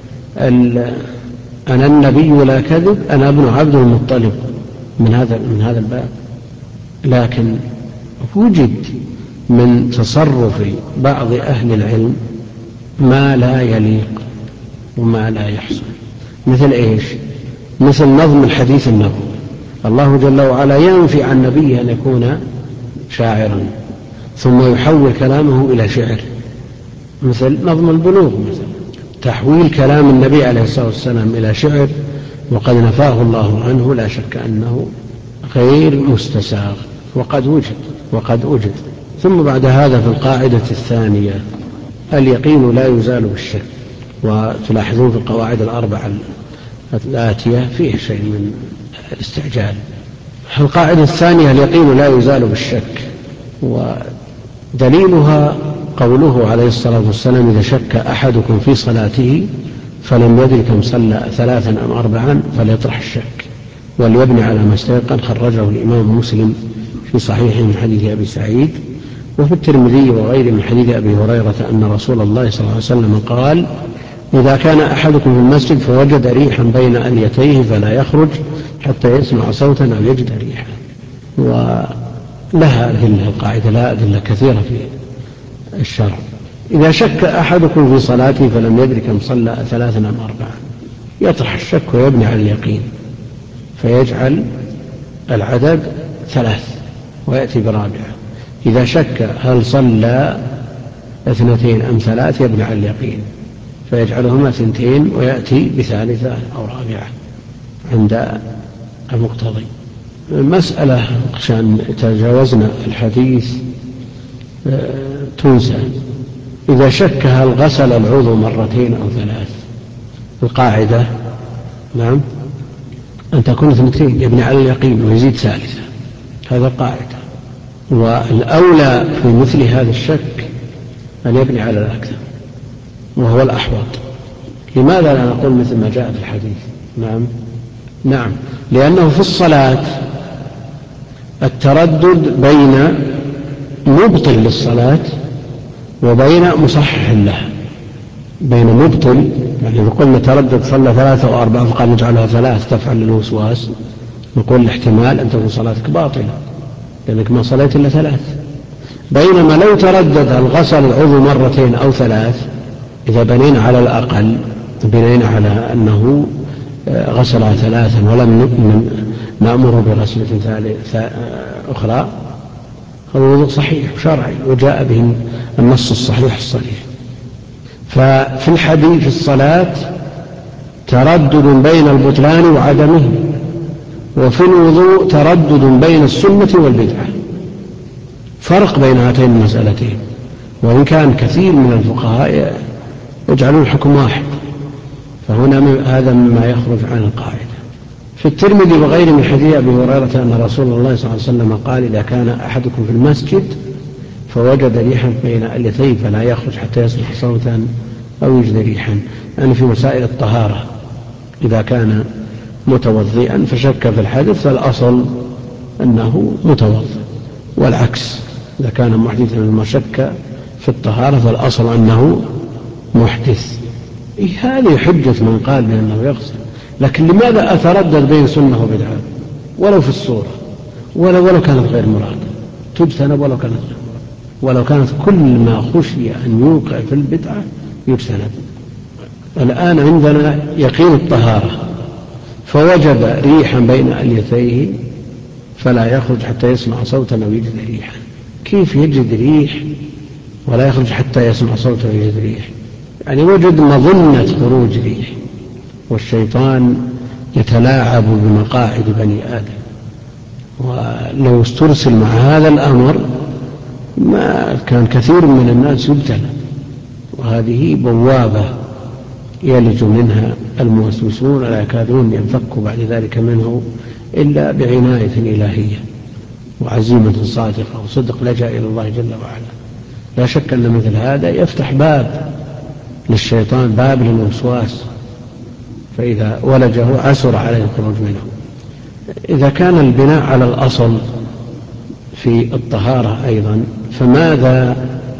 أنا النبي لا كذب، أنا ابن عبد المطلب من هذا الباب. لكن وجد من تصرف بعض أهل العلم ما لا يليق وما لا يحصل. مثل إيش؟ مثل نظم الحديث النبوي. الله جل وعلا ينفي عن نبيه أن يكون شاعرا ثم يحول كلامه إلى شعر، مثل نظم البلوغ، مثل تحويل كلام النبي عليه الصلاة والسلام إلى شعر وقد نفاه الله عنه، لا شك أنه غير مستساغ وقد وجد. ثم بعد هذا في القاعدة الثانية اليقين لا يزال بالشك، وتلاحظون في القواعد الأربعة الآتية فيه شيء من الاستعجال. القاعدة الثانية اليقين لا يزال بالشك، ودليلها قوله عليه الصلاة والسلام إذا شك أحدكم في صلاته فلم يدرك كم صلى 3 أم 4 فليطرح الشك وليبني على ما استيقن. خرجه الإمام مسلم في صحيحه من حديث أبي سعيد، وفي الترمذي وغيره من حديث أبي هريرة أن رسول الله صلى الله عليه وسلم قال إذا كان أحدكم في المسجد فوجد ريحا بين أليتيه فلا يخرج حتى يسمع صوتا أو يجد ريحا. ولها أدلة القاعدة، لا أدلة كثيرة في الشرع. إذا شك أحدكم في صلاته فلم يدرك كم صلى 3 أم 4 يطرح الشك ويبني على اليقين فيجعل العدد 3 ويأتي برابعة. إذا شك هل صلى 2 أم 3 يبني على اليقين فيجعلهما 2 ويأتي ب3 أو 4 عند المقتضي. مسألة عشان تجاوزنا الحديث تنسى. إذا شك هل غسل العضو 2 أو 3 القاعدة نعم أن تكون 2 يبني على اليقين ويزيد 3، هذا القاعدة. والأولى في مثل هذا الشك أن يبني على الأكثر وهو الأحوط. لماذا لا نقول مثل ما جاء في الحديث؟ نعم لأنه في الصلاة التردد بين مبطل للصلاة وبين مصحح لها. بين مبطل يعني إذا قلنا تردد صلى 3 أو 4 فقال نجعلها 3 تفعل الوسواس، نقول الاحتمال أن تكون صلاتك باطلة لأنك ما صليت إلا 3. بينما لو تردد هل غسل العضو 2 أو 3 إذا بنينا على الأقل بنينا على أنه غسلها 3 ولم نأمره بغسلة أخرى هذا وضوء صحيح شرعي وجاء به النص الصحيح الصريح. ففي الحديث في الصلاة تردد بين البطلان وعدمه، وفي الوضوء تردد بين السنة والبدعة، فرق بين هاتين المسألتين. وإن كان كثير من الفقهاء يجعلون الحكم واحد، فهنا هذا مما يخرج عن القاعدة. في الترمذي وغيره من حديث أبي هريرة أن رسول الله صلى الله عليه وسلم قال إذا كان أحدكم في المسجد فوجد ريحا بين أليتيه فلا يخرج حتى يسمع صوتا أو يجد ريحا. يعني في مسائل الطهارة إذا كان متوضئا فشك في الحدث فالأصل أنه متوضئ، والعكس إذا كان محدثا لما شك في الطهارة فالأصل أنه محدث. هذه حجة من قال بأنه يغسل. لكن لماذا أتردد بين سنة وبدعة ولو في الصورة ولو كانت غير مرادة تجتنب، ولو كانت كل ما خشي أن يوقع في البدعة يجتنب. الآن عندنا يقين الطهارة فوجد ريحا بين أليتيه فلا يخرج حتى يسمع صوتا أو يجد ريحا. كيف يجد ريح ولا يخرج حتى يسمع صوتا أو يجد ريح؟ يعني وجد مظنة خروج ريح، والشيطان يتلاعب بمقاعد بني آدم، ولو استرسل مع هذا الأمر ما كان كثير من الناس يبتلى. وهذه بوابة يلج منها الموسوسون لا يكادون ينفكوا بعد ذلك منه إلا بعناية إلهية وعزيمة صادقة وصدق لجأ إلى الله جل وعلا. لا شك أن مثل هذا يفتح باب للشيطان، باب للوسواس، فإذا ولجه عسر عليه الخروج منه. إذا كان البناء على الأصل في الطهارة أيضا، فماذا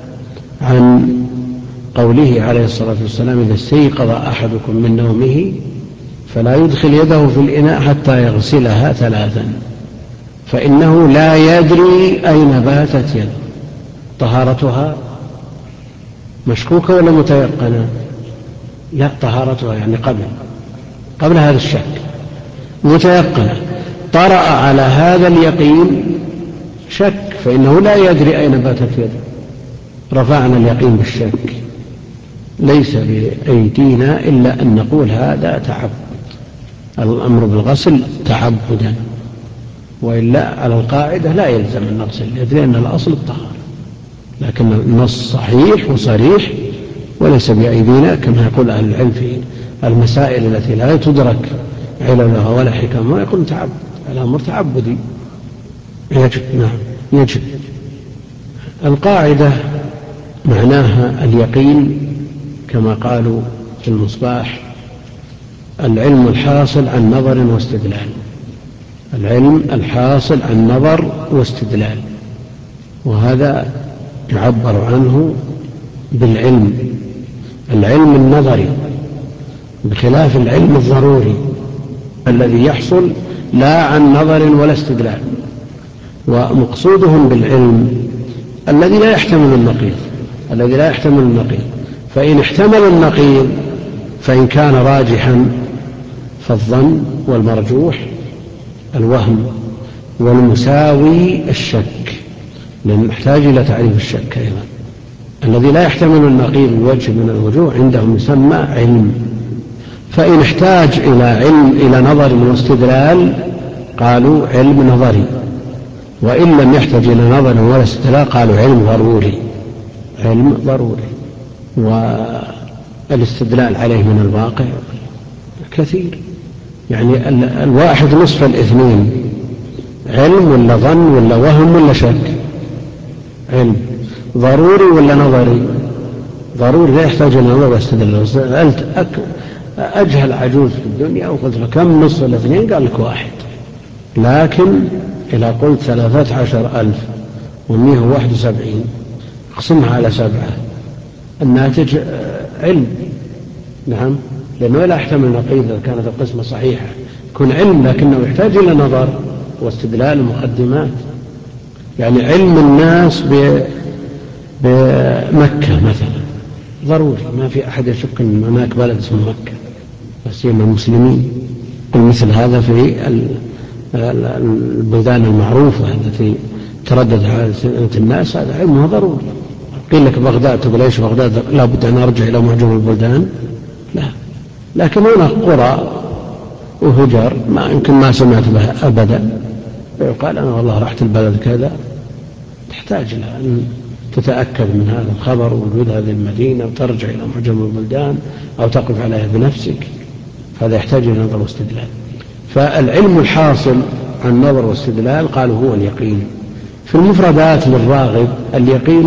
عن قوله عليه الصلاة والسلام: إذا استيقظ أحدكم من نومه فلا يدخل يده في الإناء حتى يغسلها 3 فإنه لا يدري أين باتت يده. طهارتها مشكوكة ولا متيقنة؟ لا، طهارتها يعني قبل هذا الشك متيقنة. طرأ على هذا اليقين شك، فإنه لا يدري أين باتت يده. رفعنا اليقين بالشك، ليس بأيدينا إلا أن نقول هذا تعبد، الأمر بالغسل تعبدا، وإلا على القاعدة لا يلزم أن نغسل اليد لأن الأصل الطهارة. لكن النص صحيح وصريح وليس بأيدينا، كما يقول أهل العلم في المسائل التي لا تدرك عللها ولا حكمها، يقول تعبد، الأمر تعبدي يجب. نعم يجب. القاعدة معناها اليقين كما قالوا في المصباح: العلم الحاصل عن نظر واستدلال. العلم الحاصل عن نظر واستدلال، وهذا يعبر عنه بالعلم، العلم النظري، بخلاف العلم الضروري الذي يحصل لا عن نظر ولا استدلال. ومقصودهم بالعلم الذي لا يحتمل النقيض، فإن احتمل النقيض فإن كان راجحا فالظن، والمرجوح الوهم، والمساوي الشك، لأن نحتاج إلى تعريف الشك أيضا. الذي لا يحتمل النقيض بوجه من الوجوه عندهم يسمى علم. فإن احتاج إلى نظر واستدلال قالوا علم نظري، وإن لم يحتاج إلى نظر ولا استدلال قالوا علم ضروري. والاستدلال عليه من الواقع كثير، يعني الواحد نصف الاثنين، علم ولا ظن ولا وهم ولا شك؟ علم. ضروري ولا نظري؟ ضروري، لا يحتاج إلى نظر واستدلال. سألت أجهل عجوز في الدنيا وقلت له كم نصف الاثنين؟ قال لك 1. لكن إذا قلت 13,171 اقسمها على 7، الناتج علم. نعم، لأنه لا يحتمل نقيض إذا كانت القسمة صحيحة، يكون علم لكنه يحتاج إلى نظر واستدلال ومقدمات. يعني علم الناس بمكة مثلا ضروري، ما في أحد يشك أن هناك بلد اسمه مكة، بس هم المسلمين. ومثل هذا في البلدان المعروفة التي تردد على سنة الناس، هذا علمها ضروري. قيل لك بغداد، تقول ايش بغداد؟ لا بد أن أرجع إلى معجم البلدان؟ لا. لكن هناك قرى وهجر ما يمكن ما سمعت بها أبدا، فيقال أنا والله رحت البلد كذا. تحتاج إلى أن تتأكد من هذا الخبر ووجود هذه المدينة وترجع إلى معجم البلدان أو تقف عليها بنفسك، هذا يحتاج إلى نظر واستدلال. فالعلم الحاصل عن نظر واستدلال قالوا هو اليقين. في المفردات للراغب: اليقين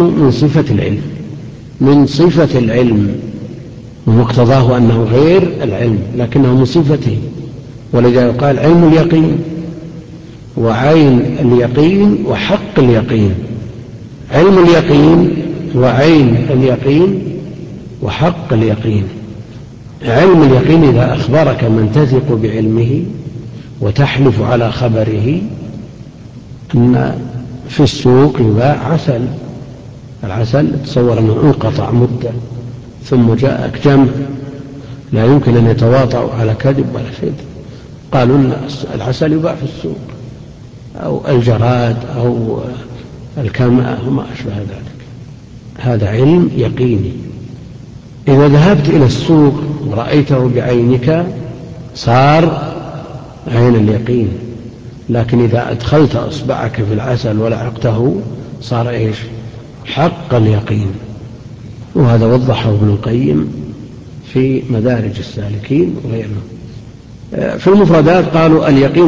من صفة العلم، ومقتضاه أنه غير العلم لكنه من صفته، ولذا يقال علم اليقين وعين اليقين وحق اليقين. علم اليقين وعين اليقين وحق اليقين. علم اليقين إذا أخبرك من تثق بعلمه وتحلف على خبره أن في السوق يباع عسل، العسل تصور أنه انقطع مدة ثم جاءك جمع لا يمكن أن يتواطؤوا على كذب ولا شيء، قالوا أن العسل يباع في السوق، أو الجراد أو الكمأة وما أشبه ذلك. هذا علم يقيني. إذا ذهبت إلى السوق ورأيته بعينك صار عين اليقين، لكن إذا أدخلت أصبعك في العسل ولعقته صار إيش؟ حق اليقين. وهذا وضحه ابن القيم في مدارج السالكين وغيره. في المفردات قالوا اليقين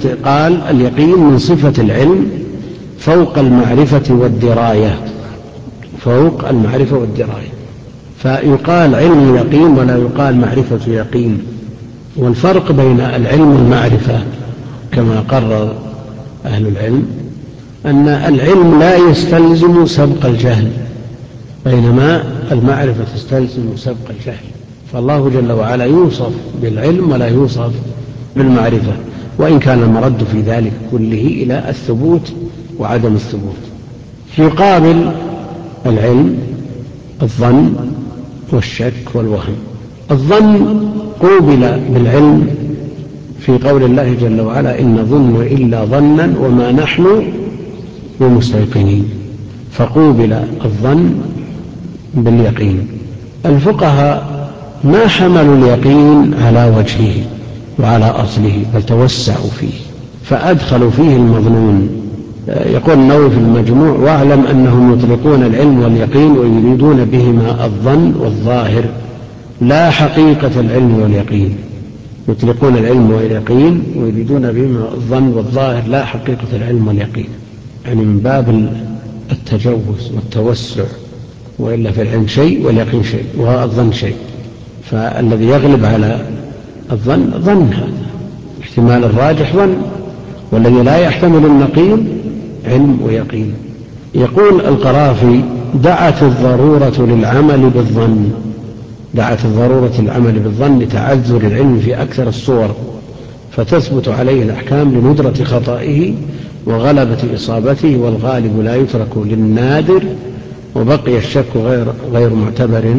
من صفة العلم فوق المعرفة والدراية، فوق المعرفة والدراية، فيقال علم يقين ولا يقال معرفة يقين. والفرق بين العلم والمعرفة كما قرر أهل العلم أن العلم لا يستلزم سبق الجهل، بينما المعرفة تستلزم سبق الجهل. فالله جل وعلا يوصف بالعلم ولا يوصف بالمعرفة، وإن كان المرد في ذلك كله إلى الثبوت وعدم الثبوت. يقابل العلم الظن والشك والوهم. الظن قوبل بالعلم في قول الله جل وعلا إن نظن إلا ظنا وما نحن بمستيقنين، فقوبل الظن باليقين. الفقهاء ما حملوا اليقين على وجهه وعلى أصله، بل توسعوا فيه فأدخلوا فيه المظنون. يقول النووي في المجموع واعلم أنهم يطلقون العلم واليقين ويريدون بهما الظن والظاهر لا حقيقة العلم واليقين. يطلقون العلم واليقين ويريدون بهما الظن والظاهر لا حقيقة العلم واليقين، يعني من باب التجوز والتوسع، وإلا في العلم شيء واليقين شيء والظن شيء. فالذي يغلب على الظن ظن، هذا احتمال الراجح ظن، والذي لا يحتمل النقيض علم ويقين. يقول القرافي دعت الضرورة للعمل بالظن، دعت الضرورة للعمل بالظن لتعذر العلم في أكثر الصور، فتثبت عليه الأحكام لندرة خطئه وغلبة إصابته، والغالب لا يترك للنادر، وبقي الشك غير معتبر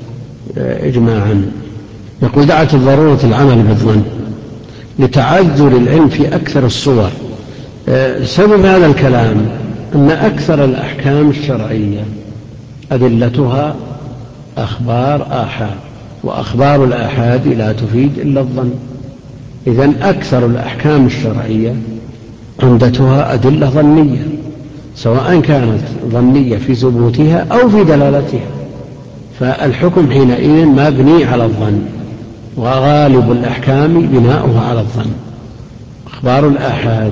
إجماعا. يقول دعت الضرورة العمل بالظن لتعذر العلم في أكثر الصور. سبب هذا الكلام أن أكثر الأحكام الشرعية أدلتها أخبار آحاد، وأخبار الآحاد لا تفيد إلا الظن. إذن أكثر الأحكام الشرعية عمدتها أدلة ظنية، سواء كانت ظنية في ثبوتها أو في دلالتها، فالحكم حينئذ مبني على الظن، وغالب الأحكام بناؤها على الظن. أخبار الآحاد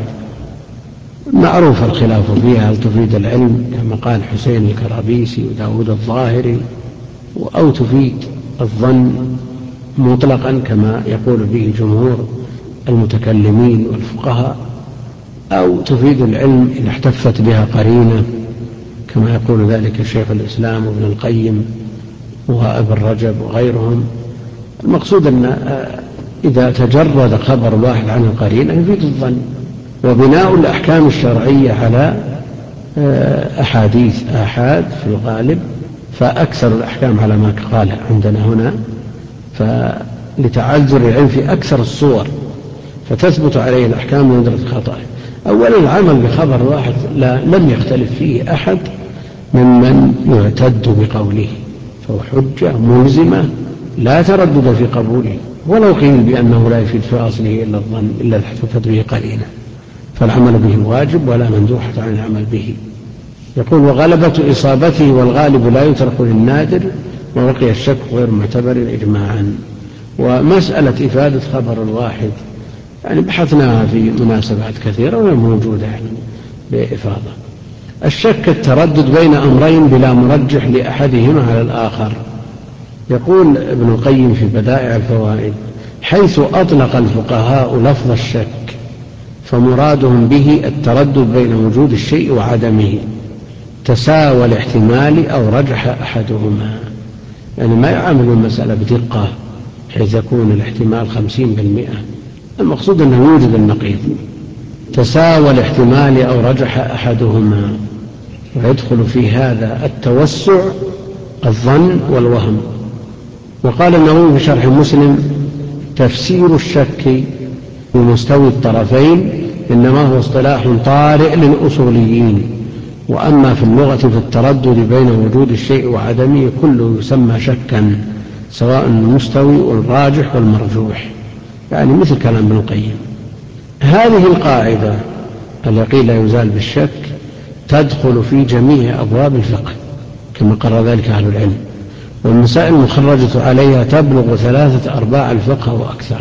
معروف الخلاف فيها، هل تفيد العلم كما قال حسين الكرابيسي وداود الظاهري، أو تفيد الظن مطلقا كما يقول به جمهور المتكلمين والفقهاء، أو تفيد العلم إن احتفت بها قرينة كما يقول ذلك شيخ الإسلام وابن القيم وابن رجب وغيرهم. المقصود أن إذا تجرد خبر واحد عن القرينة يفيد الظن. وبناء الأحكام الشرعية على أحاديث آحاد في الغالب، فأكثر الأحكام على ما قال عندنا هنا، فلتعذر العلم في أكثر الصور فتثبت عليه الأحكام من ندرة خطأه. أولا العمل بخبر واحد لم يختلف فيه أحد ممن يعتد بقوله، فهو حجة ملزمة لا تردد في قبوله، ولو قيل بأنه لا يفيد في أصله إلا الظن إلا احتفت به قرينة، فالعمل به واجب ولا مندوحة عن العمل به. يقول وغلبة إصابته والغالب لا يترك للنادر، وبقي الشك غير معتبر إجماعا. ومسألة إفادة خبر الواحد يعني بحثناها في مناسبات كثيرة وهي موجودة بإفاضة. الشك التردد بين أمرين بلا مرجح لأحدهما على الآخر. يقول ابن القيم في بدائع الفوائد حيث أطلق الفقهاء لفظ الشك فمرادهم به التردد بين وجود الشيء وعدمه، تساوى الاحتمال أو رجح أحدهما، يعني ما يعامل المسألة بدقة حيث يكون الاحتمال 50%، المقصود أنه يوجد النقيض. تساوى الاحتمال أو رجح أحدهما، ويدخل في هذا التوسع الظن والوهم. وقال النووي في شرح مسلم تفسير الشك بمستوي الطرفين إنما هو اصطلاح طارئ للأصوليين، وأما في اللغة في التردد بين وجود الشيء وعدمه كله يسمى شكا، سواء المستوي والراجح والمرجوح، يعني مثل كلام ابن القيم. هذه القاعدة اليقين لا يزال بالشك تدخل في جميع أبواب الفقه كما قرر ذلك أهل العلم، والمسائل المخرجة عليها تبلغ 3/4 الفقه وأكثر.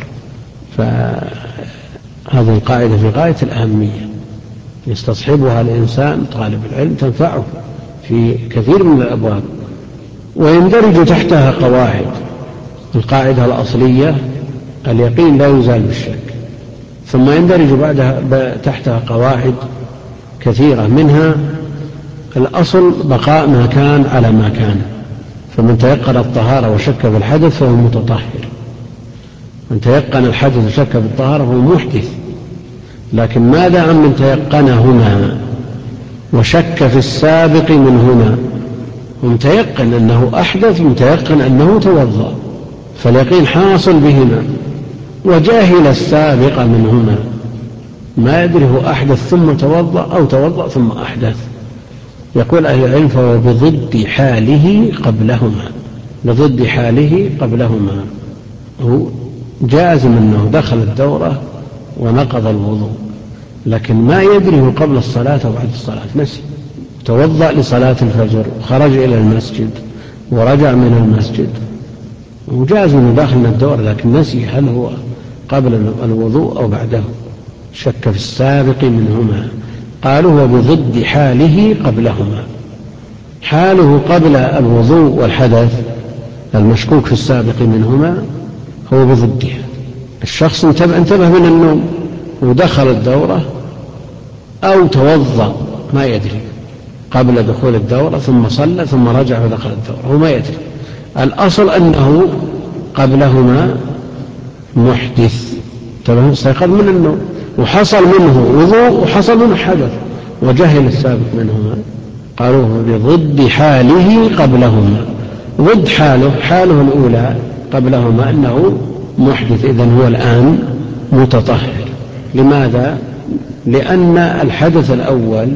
فهذه القاعدة في غاية الأهمية، يستصحبها الإنسان طالب العلم تنفعه في كثير من الأبواب. ويندرج تحتها قواعد. القاعدة الأصلية اليقين لا يزال بالشك، ثم يندرج بعدها تحتها قواعد كثيرة، منها الأصل بقاء ما كان على ما كان، فمن تيقن الطهارة وشك في الحدث فهو متطهر، من تيقن الحدث وشك في الطهارة فهو محدث. لكن ماذا عن من تيقنهما وشك في السابق منهما؟ ومتيقن أنه أحدث ومتيقن أنه توضأ، فاليقين حاصل بهما، وجاهل السابق منهما، ما يدري هو أحدث ثم توضأ أو توضأ ثم أحدث. يقول أهل العلم فهو بضد حاله قبلهما، بضد حاله قبلهما، هو جازم أنه دخل الدورة ونقض الوضوء، لكن ما يدري هو قبل الصلاة أو بعد الصلاة، نسي، توضأ لصلاة الفجر وخرج إلى المسجد ورجع من المسجد وجازم أنه داخل من الدورة، لكن نسي هل هو قبل الوضوء أو بعده، شك في السابق منهما. قالوا هو بضد حاله قبلهما، حاله قبل الوضوء والحدث المشكوك في السابق منهما هو بضدها. الشخص انتبه من النوم ودخل الدورة أو توضأ ما يدري قبل دخول الدورة ثم صلى ثم رجع ودخل الدورة، هو ما يدري. الأصل أنه قبلهما محدث، استيقظ من النوم وحصل منه وضوء وحصل منه حدث وجهل السابق منهما، قالوه بضد حاله قبلهما، ضد حاله الأولى قبلهما أنه محدث، إذن هو الآن متطهر. لماذا؟ لأن الحدث الأول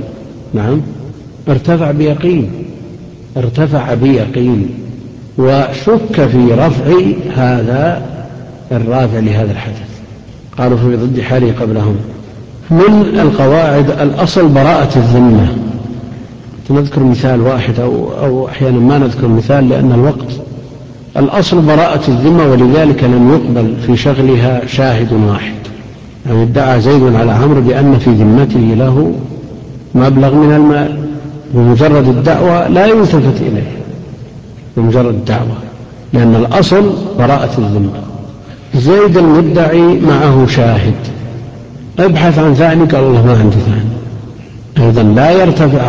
ارتفع بيقين وشك في رفع هذا الرافع لهذا الحدث، قالوا في ضد حاله قبلهم. من القواعد الأصل براءة الذمة، نذكر مثال واحد أو أحيانا ما نذكر مثال لأن الوقت. الأصل براءة الذمة، ولذلك لم يقبل في شغلها شاهد واحد. يعني ادعى زيد على عمرو بأن في ذمته له مبلغ من المال، بمجرد الدعوة لا يلتفت إليه، بمجرد الدعوة، لأن الأصل براءة الذمة. زيد المدعي معه شاهد، ابحث عن ثاني، قال الله ما عندي ثاني، إذن لا يرتفع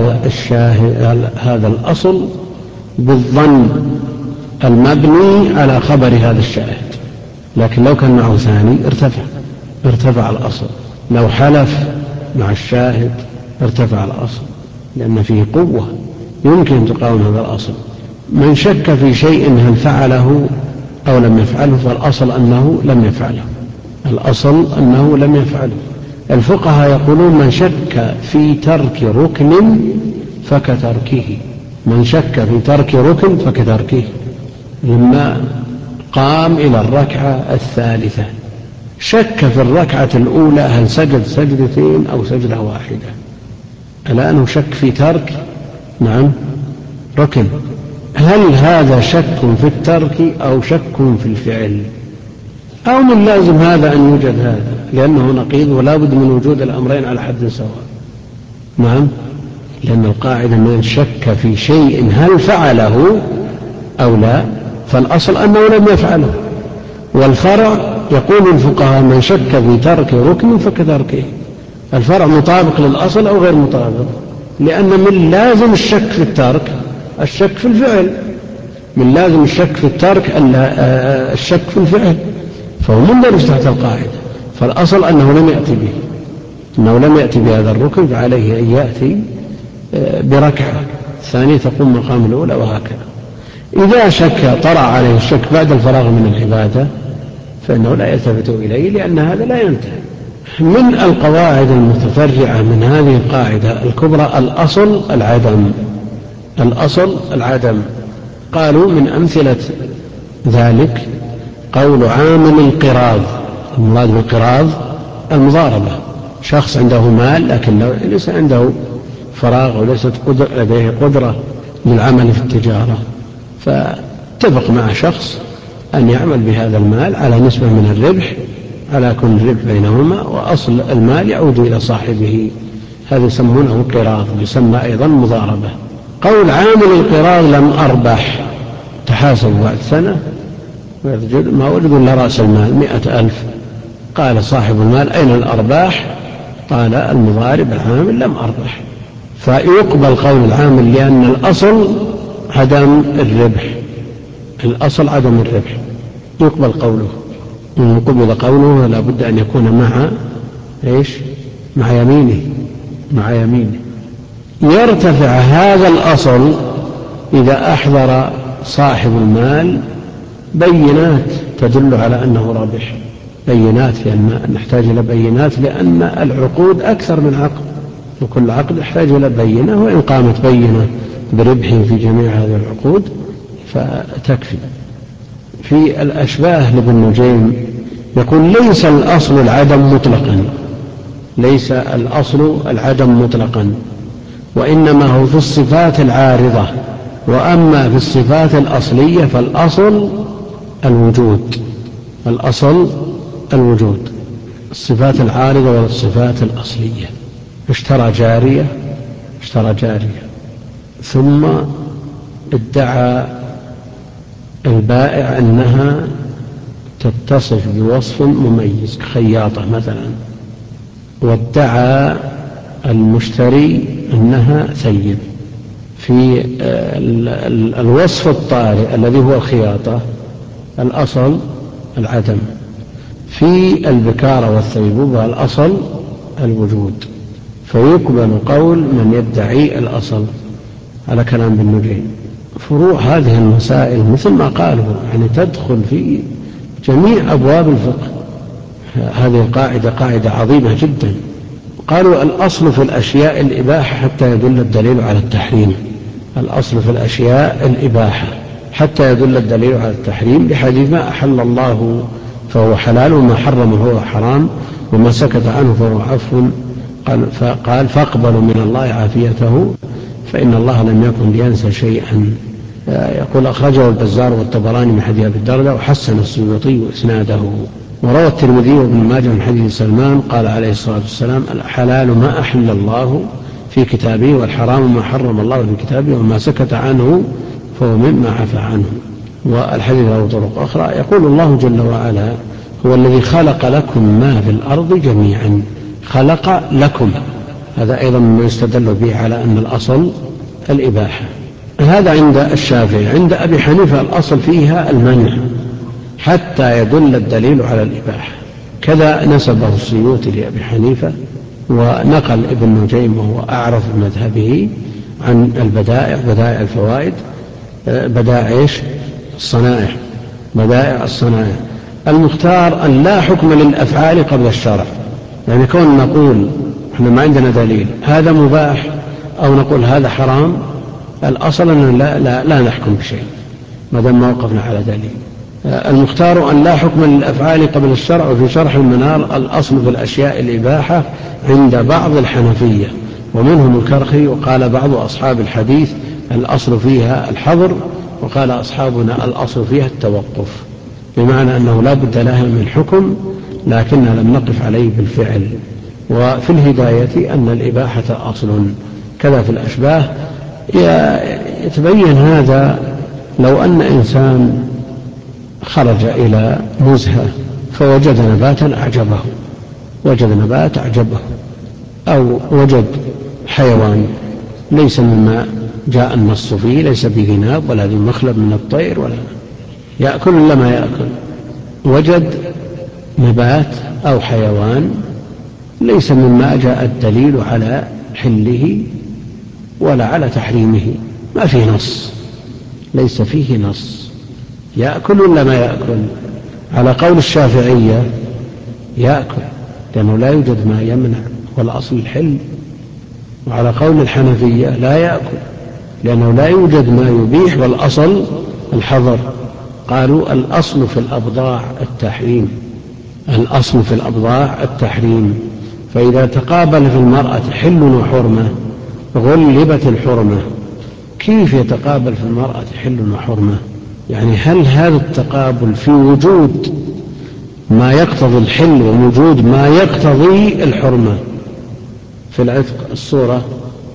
هذا الأصل بالظن المبني على خبر هذا الشاهد، لكن لو كان معه ثاني ارتفع الأصل. لو حلف مع الشاهد ارتفع الأصل، لأن فيه قوة يمكن أن تقاوم هذا الأصل. من شك في شيء هل فعله أو لم يفعله فالأصل أنه لم يفعله، الأصل أنه لم يفعله. الفقهاء يقولون من شك في ترك ركن فكتركه، من شك في ترك ركن فكتركه. لما قام إلى الركعة الثالثة شك في الركعة الأولى هل سجد سجدتين أو سجدة واحدة، الآن شك في ترك ركن، هل هذا شك في الترك أو شك في الفعل، أو من لازم هذا أن يوجد هذا لأنه نقيض ولا بد من وجود الأمرين على حد سواء. لأن القاعدة من شك في شيء هل فعله أو لا فالأصل أنه لم يفعله. والفرع يقول الفقهاء من شك في ترك ركن فكتركه، الفرع مطابق للأصل أو غير مطابق، لأن من لازم الشك في الترك الشك في الفعل، من لازم الشك في الترك الشك في الفعل، فهو مندرج تحت القاعدة. فالأصل أنه لم يأتي بهذا الركن، فعليه أن يأتي بركعة الثانية تقوم مقام الأولى، وهكذا. إذا شك طرأ عليه الشك بعد الفراغ من العبادة فإنه لا يلتفت إليه، لأن هذا لا ينتهي. من القواعد المتفرعة من هذه القاعدة الكبرى الأصل العدم. قالوا من أمثلة ذلك قول عامل القراض، المراد بالقراض المضاربة، شخص عنده مال لكن ليس عنده فراغ وليست لديه قدرة للعمل في التجارة، فاتفق مع شخص أن يعمل بهذا المال على نسبة من الربح على كل ربح بينهما، وأصل المال يعود إلى صاحبه. هذا يسمونه قراض، يسمى أيضا مضاربة. قول عامل القراض لم أربح، تحاسب بعد سنة ما وجد إلا رأس المال 100,000. قال صاحب المال أين الأرباح؟ قال المضارب العامل لم أربح. فيقبل قول العامل لأن الأصل عدم الربح، الأصل عدم الربح، يقبل قوله. إن قبل قوله لا بد أن يكون مع يمينه. يرتفع هذا الأصل إذا أحضر صاحب المال بينات تدل على أنه رابح، بينات، لأن نحتاج إلى بينات، لأن العقود أكثر من عقد، وكل عقد يحتاج إلى بينة، وإن قامت بينة بربح في جميع هذه العقود فتكفي. في الأشباه لابن نجيم يقول ليس الأصل العدم مطلقا، وإنما هو في الصفات العارضة، وأما في الصفات الأصلية فالأصل الوجود. الصفات العارضة والصفات الأصلية. اشترى جارية ثم ادعى البائع أنها تتصف بوصف مميز كخياطة مثلا، وادعى المشتري أنها ثيب. في الوصف الطارئ الذي هو الخياطة الأصل العدم، في البكارة والثيبوبة الأصل الوجود. فيقبل قول من يدعي الأصل على كلام ابن نجيم. فروع هذه المسائل مثل ما قالوا يعني تدخل في جميع أبواب الفقه. هذه القاعدة قاعدة عظيمة جدا. قالوا الأصل في الأشياء الإباحة حتى يدل الدليل على التحريم. الأصل في الأشياء الإباحة حتى يدل الدليل على التحريم، بحديث ما أحل الله فهو حلال وما حرم هو حرام وما سكت عنه فهو عفو. قال فاقبلوا من الله عافيته فإن الله لم يكن لينسى شيئا. يقول أخرجه البزار والطبراني من حديث أبي الدرداء وحسن السيوطي إسناده. وروى الترمذي وابن ماجه من حديث سلمان قال عليه الصلاة والسلام الحلال ما أحل الله في كتابه، والحرام ما حرم الله في كتابه، وما سكت عنه فهو مما عفى عنه. والحديث له طرق أخرى. يقول الله جل وعلا هو الذي خلق لكم ما في الأرض جميعا، خلق لكم، هذا أيضا ما يستدل به على أن الأصل الإباحة. هذا عند الشافعي. عند أبي حنيفة الأصل فيها المنع حتى يدل الدليل على الإباحة. كذا نسبه السيوطي لأبي حنيفة، ونقل ابن نجيم وهو أعرف مذهبه عن البدائع، بدائع الفوائد، بدائع الصنائع. المختار أن لا حكم للأفعال قبل الشرع، يعني كون نقول احنا ما عندنا دليل هذا مباح أو نقول هذا حرام، الأصل أن لا نحكم بشيء ما دام ما وقفنا على دليل. المختار أن لا حكم للأفعال قبل الشرع. وفي شرح المنار الأصل في الأشياء الإباحة عند بعض الحنفية ومنهم الكرخي، وقال بعض أصحاب الحديث الأصل فيها الحظر، وقال أصحابنا الأصل فيها التوقف، بمعنى أنه لا بد لها من حكم لكننا لم نقف عليه بالفعل. وفي الهداية أن الإباحة أصل. كذا في الأشباه يتبين هذا لو أن إنسان خرج إلى نزهة فوجد نبات أعجبه، أو وجد حيوان ليس مما جاء النص فيه، ليس بذناب ولا ذي مخلب من الطير ولا يأكل إلا ما يأكل، وجد نبات أو حيوان ليس مما جاء الدليل على حله ولا على تحريمه، ما فيه نص، ليس فيه نص، يأكل ولا ما يأكل؟ على قول الشافعية يأكل لأنه لا يوجد ما يمنع والأصل الحل. وعلى قول الحنفية لا يأكل لأنه لا يوجد ما يبيح والأصل الحظر. قالوا الأصل في الأبضاع التحريم. فإذا تقابل في المرأة حل وحرمة غلبت الحرمة، كيف يتقابل في المرأة حل وحرمة؟ يعني هل هذا التقابل في وجود ما يقتضي الحل ووجود ما يقتضي الحرمة؟ في العتق الصورة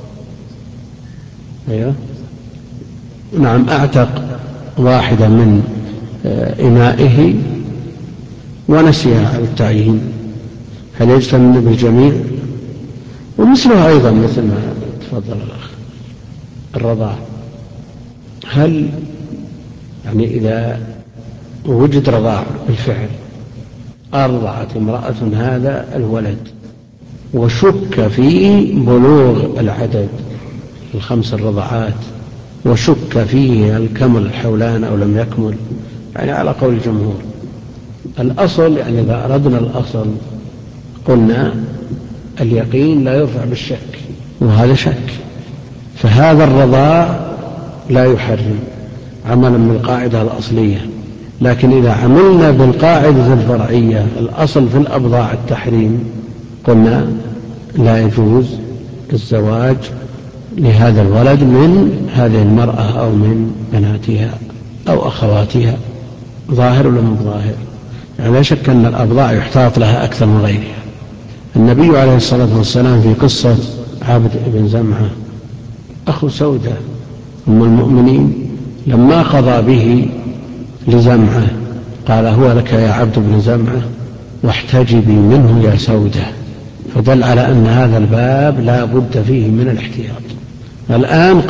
أيوة. نعم، أعتق واحدة من إنائه ونسيها على التعيين، هل يجتمع بالجميع؟ ومثله أيضا مثل ما تفضل الأخ الرضاع، هل يعني إذا وجد رضاع بالفعل أرضعت امرأة هذا الولد وشك في بلوغ العدد 5 الرضعات وشك فيه هل كمل الحولان أو لم يكمل، يعني على قول الجمهور الأصل، يعني إذا أردنا الأصل قلنا اليقين لا يرفع بالشك، وهذا شك، فهذا الرضاع لا يحرم عملا بالقاعدة الأصلية. لكن إذا عملنا بالقاعدة الفرعية الأصل في الأبضاع التحريم، قلنا لا يجوز الزواج لهذا الولد من هذه المرأة أو من بناتها أو أخواتها، ظاهر ولا مو ظاهر؟ يعني لا شك أن الأبضاع يحتاط لها أكثر من غيرها. النبي عليه الصلاة والسلام في قصة عبد بن زمعة أخو سودة أم المؤمنين لما قضى به لزمعة قال هو لك يا عبد بن زمعة واحتجبي منه يا سودة، فدل على أن هذا الباب لا بد فيه من الاحتياط. الآن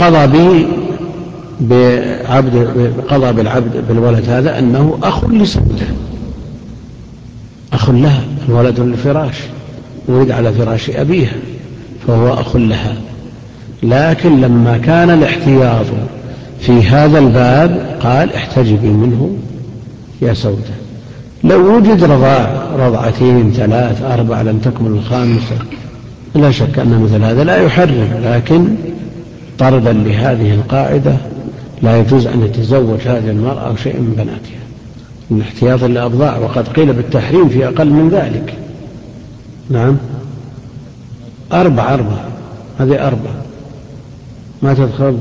قضى بالعبد بالولد هذا أنه أخ لسودة، أخ لها، الولد للفراش ولد على فراش أبيها فهو أخ لها. لكن لما كان الاحتياط في هذا الباب قال احتجبي منه يا سودة. لو وجد رضعتين 3 4 لم تكمل 5 لا شك أن مثل هذا لا يحرم، لكن طردا لهذه القاعدة لا يجوز أن يتزوج هذه المرأة أو شيء من بناتها من احتياط للأبضاع، وقد قيل بالتحريم في أقل من ذلك. نعم 4 هذه 4 ما تدخل،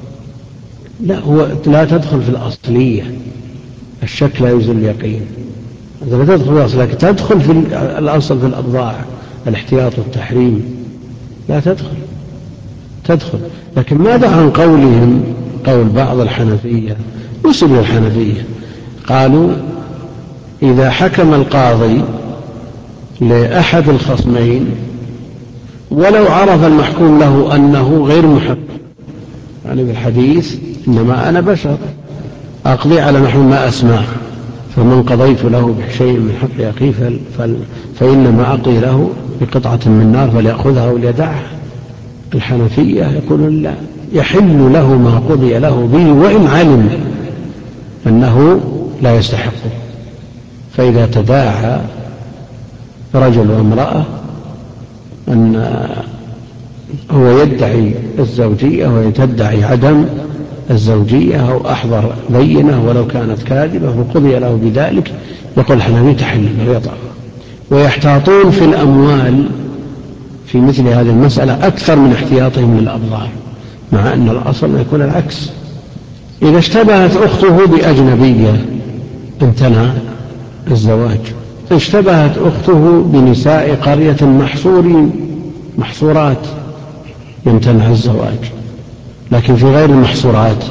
لا تدخل في الأصلية، الشك لا يزول اليقين، هذا لا تدخل في الأصل، لكن تدخل في الأصل في الأبضاع الاحتياط والتحريم لا تدخل. لكن ماذا عن قولهم قول بعض الحنفية نسب الحنفية قالوا إذا حكم القاضي لأحد الخصمين ولو عرف المحكوم له أنه غير محق، يعني بالحديث إنما أنا بشر أقضي على نحو ما أسمع، فمن قضيت له بشيء من حق أخيه فإنما أقضي له بقطعة من نار فليأخذها وليدعها. الحنفية يقولون لا، يحل له ما قضي له به وإن علم أنه لا يستحقه. فإذا تداعى رجل وامرأة أن هو يدعي الزوجية ويتدعي عدم الزوجية أو أحضر بينة ولو كانت كاذبة وقضي له بذلك، يقول الحنفي تحل ويطأ. ويحتاطون في الأموال في مثل هذه المسألة أكثر من احتياطهم للأبضاع، مع أن الأصل يكون العكس. إذا اشتبهت أخته بأجنبية امتنع الزواج، اشتبهت أخته بنساء قرية محصورات يمتنع الزواج. لكن في غير المحصورات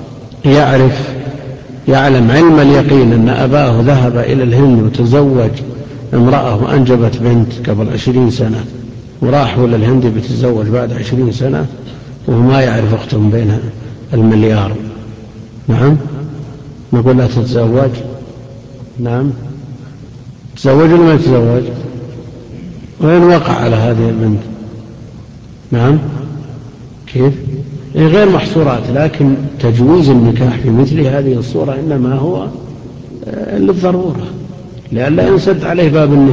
يعلم علم اليقين أن أباه ذهب إلى الهند وتزوج امرأة وأنجبت بنت قبل 20 سنة وراح إلى الهند بتزوج بعد 20 سنة وهو ما يعرف أختهم بينها المليار، نعم نقول لا تتزوج. نعم تزوج ولا ما يتزوج؟ وين وقع على هذه البنت؟ نعم كيف؟ غير محصورات. لكن تجويز النكاح في مثل هذه الصورة إنما هو للضرورة لئلا ينسد عليه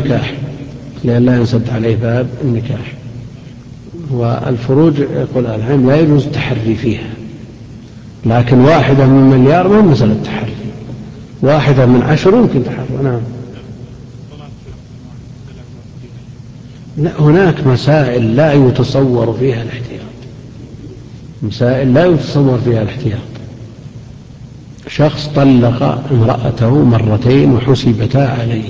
باب النكاح. والفروج يقول العلم لا يجوز التحري فيها، لكن 1 من مليار ما مسألة التحري، 1 من 10 يمكن تحري. نعم لا، هناك مسائل لا يتصور فيها الاحتياط، مسائل لا يتصور فيها الاحتياط. شخص طلق امرأته مرتين وحسبتا عليه،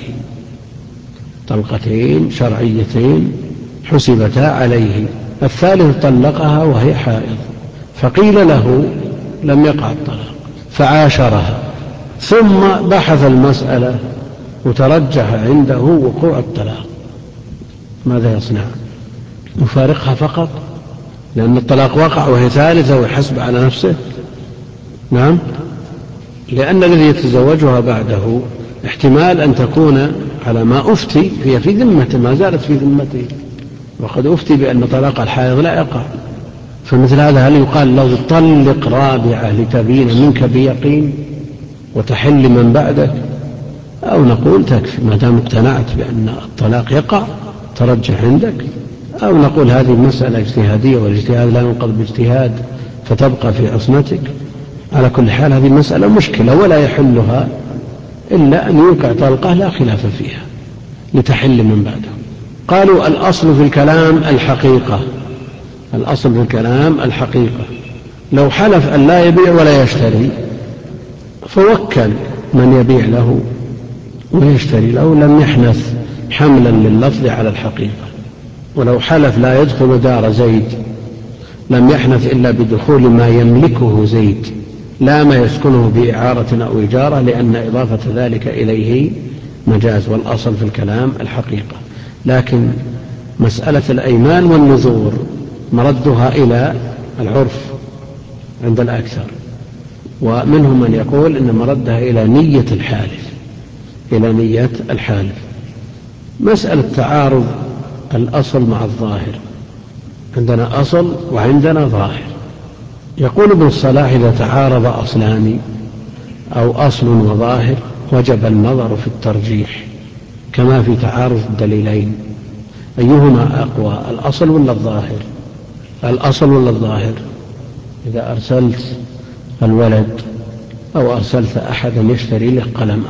طلقتين شرعيتين حسبتا عليه، الثالث طلقها وهي حائض، فقيل له لم يقع الطلاق فعاشرها، ثم بحث المسألة وترجح عنده وقوع الطلاق، ماذا يصنع؟ يفارقها فقط لأن الطلاق وقع وهي ثالثة ويحسب على نفسه؟ نعم، لأن الذي يتزوجها بعده احتمال أن تكون على ما أفتي هي في ذمته، ما زالت في ذمته، وقد أفتي بأن طلاق الحائض لا يقع. فمثل هذا هل يقال له طلق رابعة لتبين منك بيقين وتحل من بعدك، أو نقول تكفي ما دام اقتنعت بأن الطلاق يقع ترجح عندك، أو نقول هذه مسألة اجتهادية والاجتهاد لا ينقض باجتهاد فتبقى في عصمتك. على كل حال هذه مسألة مشكلة ولا يحلها إلا أن يوقع طلقة لا خلاف فيها لتحل من بعده. قالوا الأصل في الكلام الحقيقة، الأصل في الكلام الحقيقة، لو حلف أن لا يبيع ولا يشتري فوكل من يبيع له ويشتري له لم يحنث حملا لللفظ على الحقيقة. ولو حلف لا يدخل دار زيد لم يحنث إلا بدخول ما يملكه زيد لا ما يسكنه بإعارة أو إجارة، لأن إضافة ذلك إليه مجاز، والأصل في الكلام الحقيقة. لكن مسألة الأيمان والنذور مردها إلى العرف عند الأكثر، ومنهم من يقول إن مردها إلى نية الحالف، إلى نية الحالف. مسألة تعارض الأصل مع الظاهر، عندنا أصل وعندنا ظاهر. يقول ابن الصلاح إذا تعارض أصلان أو أصل وظاهر وجب النظر في الترجيح كما في تعارض الدليلين، أيهما أقوى، الأصل ولا الظاهر؟ الأصل ولا الظاهر؟ إذا أرسلت الولد أو أرسلت أحدا يشتري لك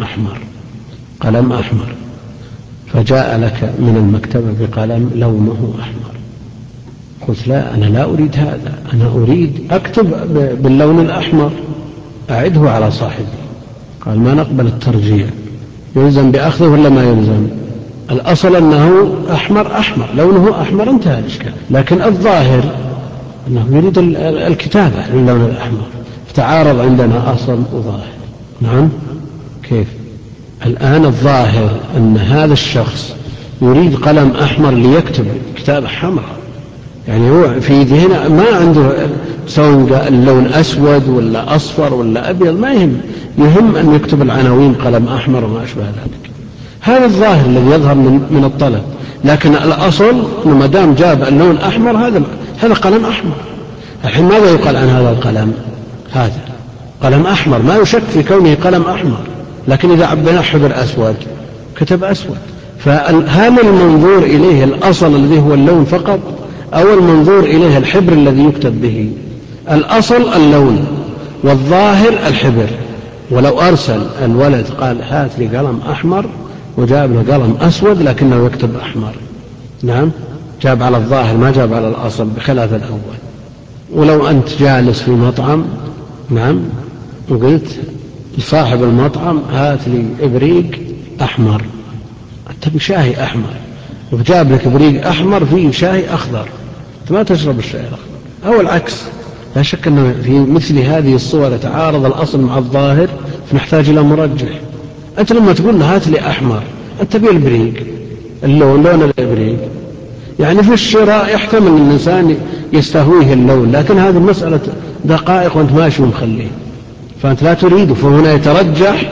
قلم أحمر فجاء لك من المكتبة بقلم لونه أحمر، قلت لا أنا لا أريد هذا، أنا أريد أكتب باللون الأحمر، أعده على صاحبي. قال ما نقبل الترجيع، يلزم بأخذه ولا ما يلزم؟ الأصل أنه أحمر لونه أحمر انتهى الإشكال، لكن الظاهر أنه يريد الكتابة باللون الأحمر، فتعارض عندنا أصل وظاهر. نعم كيف؟ الآن الظاهر أن هذا الشخص يريد قلم أحمر ليكتب كتابة حمراء، يعني هو في ذهنه ما عنده سواء اللون أسود ولا أصفر ولا أبيض، ما يهم أن يكتب العناوين قلم أحمر وما أشبه ذلك. هذا الظاهر الذي يظهر من الطلب، لكن الأصل أنه ما دام جاب اللون أحمر هذا قلم أحمر. الحين ماذا يقال عن هذا القلم؟ هذا قلم أحمر ما يشك في كونه قلم أحمر، لكن إذا عبنا حبر أسود كتب أسود. فهل المنظور إليه الأصل الذي هو اللون فقط أو المنظور إليه الحبر الذي يكتب به؟ الأصل اللون والظاهر الحبر. ولو أرسل الولد قال هات لي قلم أحمر وجاب له قلم أسود لكنه يكتب أحمر، نعم جاب على الظاهر ما جاب على الأصل بخلاف الأول. ولو أنت جالس في مطعم نعم وقلت لصاحب المطعم هات لي إبريق أحمر، أنت بشاهي أحمر وجاب لك إبريق أحمر فيه شاهي أخضر، أنت ما تشرب الشاي الأخضر، أو العكس. لا شك أن في مثل هذه الصور تعارض الأصل مع الظاهر فنحتاج إلى مرجح. أنت لما تقول هات لي أحمر أنت تبي الإبريق اللون لون الإبريق، يعني في الشراء يحتمل أن الإنسان يستهويه اللون، لكن هذه المسألة دقائق وأنت ماشي ومخليه فأنت لا تريده، فهنا يترجح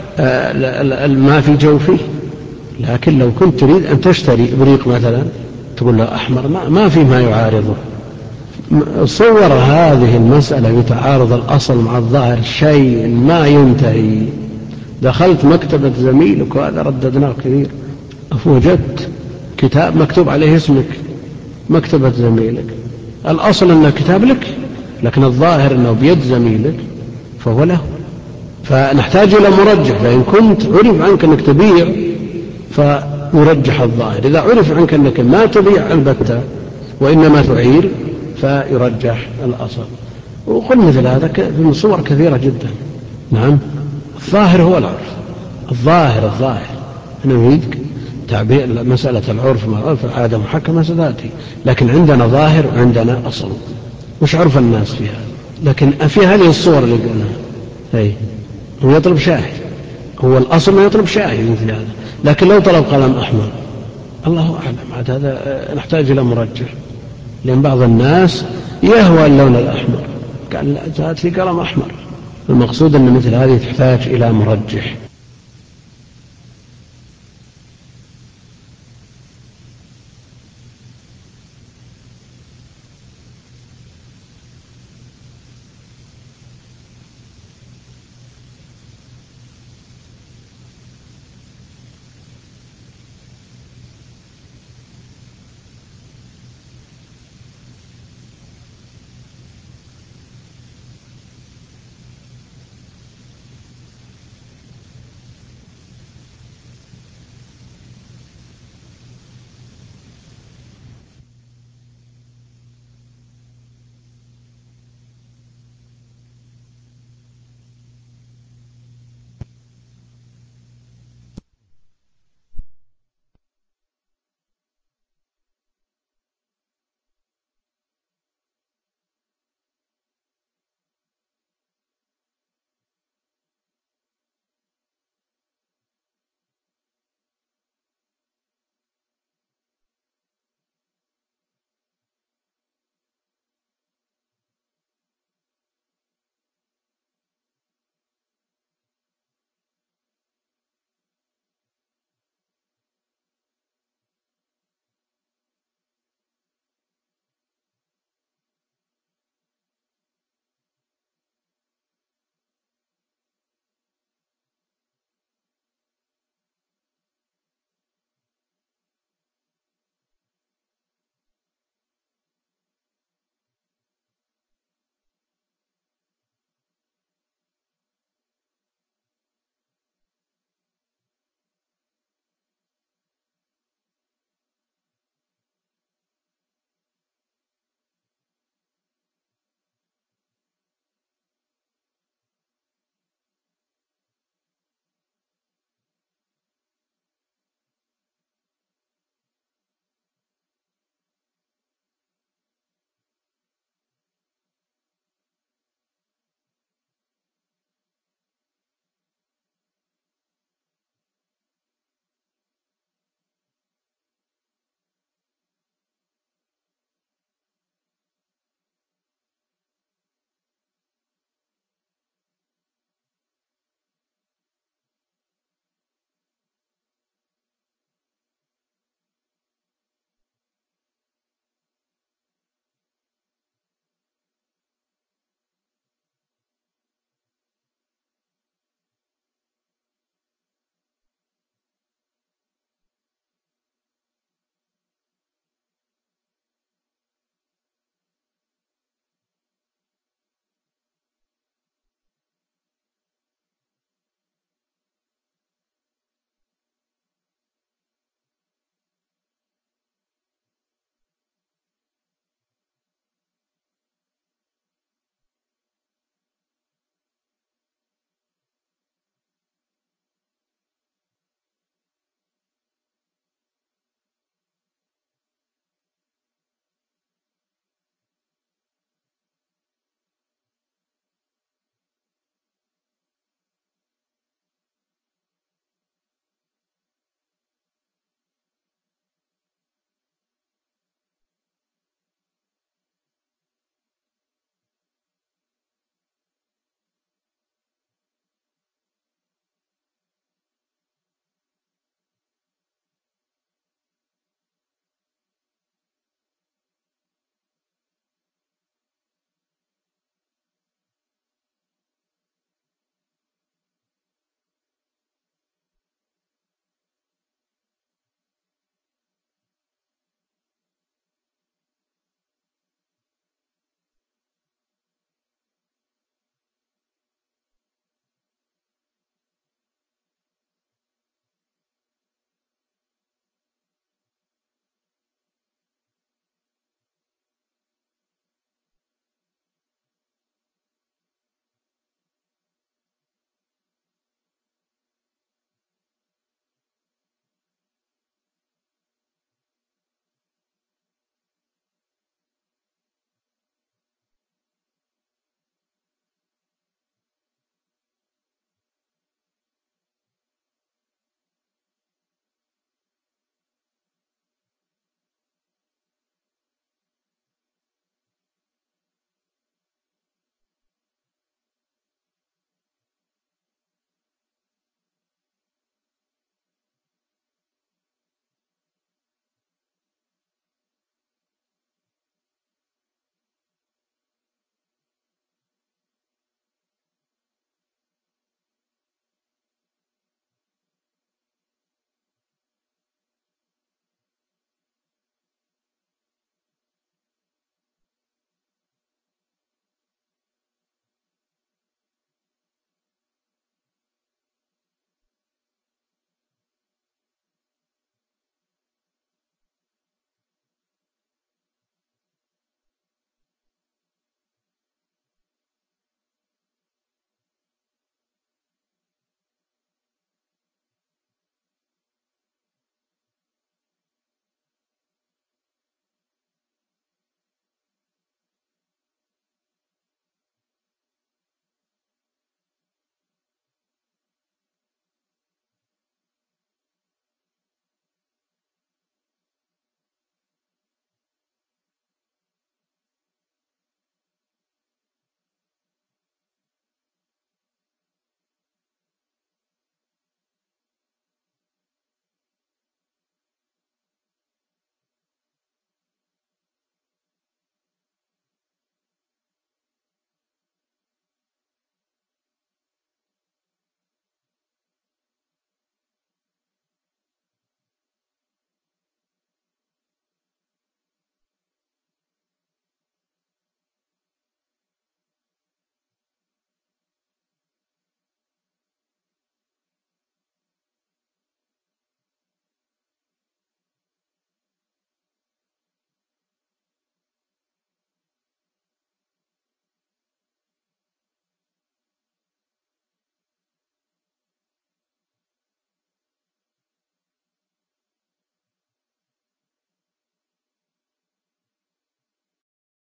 ما في جوفه. لكن لو كنت تريد أن تشتري إبريق مثلا تقول له أحمر ما في ما يعارضه. صور هذه المسألة بتعارض الأصل مع الظاهر شيء ما ينتهي. دخلت مكتبة زميلك وهذا رددناه كثير، فوجدت كتاب مكتوب عليه اسمك مكتبة زميلك، الأصل أن الكتاب لك لكن الظاهر أنه بيد زميلك فهو له، فنحتاج إلى مرجح. فإن كنت عرف عنك أنك تبيع فيرجح الظاهر، إذا عرف عنك أنك ما تبيع البتة وإنما تعير فيرجح الأصل. وقل مثل هذا في صور كثيرة جدا. نعم، الظاهر هو العرف، الظاهر أنا أريد تعبير مسألة العرف ما العرف العادة محكمة ستأتي، لكن عندنا ظاهر وعندنا أصل. وش عرف الناس فيها؟ لكن في هذه الصور اللي قلناها هو يطلب شاهد، هو الأصل ما يطلب شاهد مثل هذا. لكن لو طلب قلم أحمر الله أعلم، عاد هذا نحتاج إلى مرجح، لأن بعض الناس يهوى اللون الأحمر قال لا هات لي قلم أحمر. المقصود أن مثل هذه تحتاج إلى مرجح.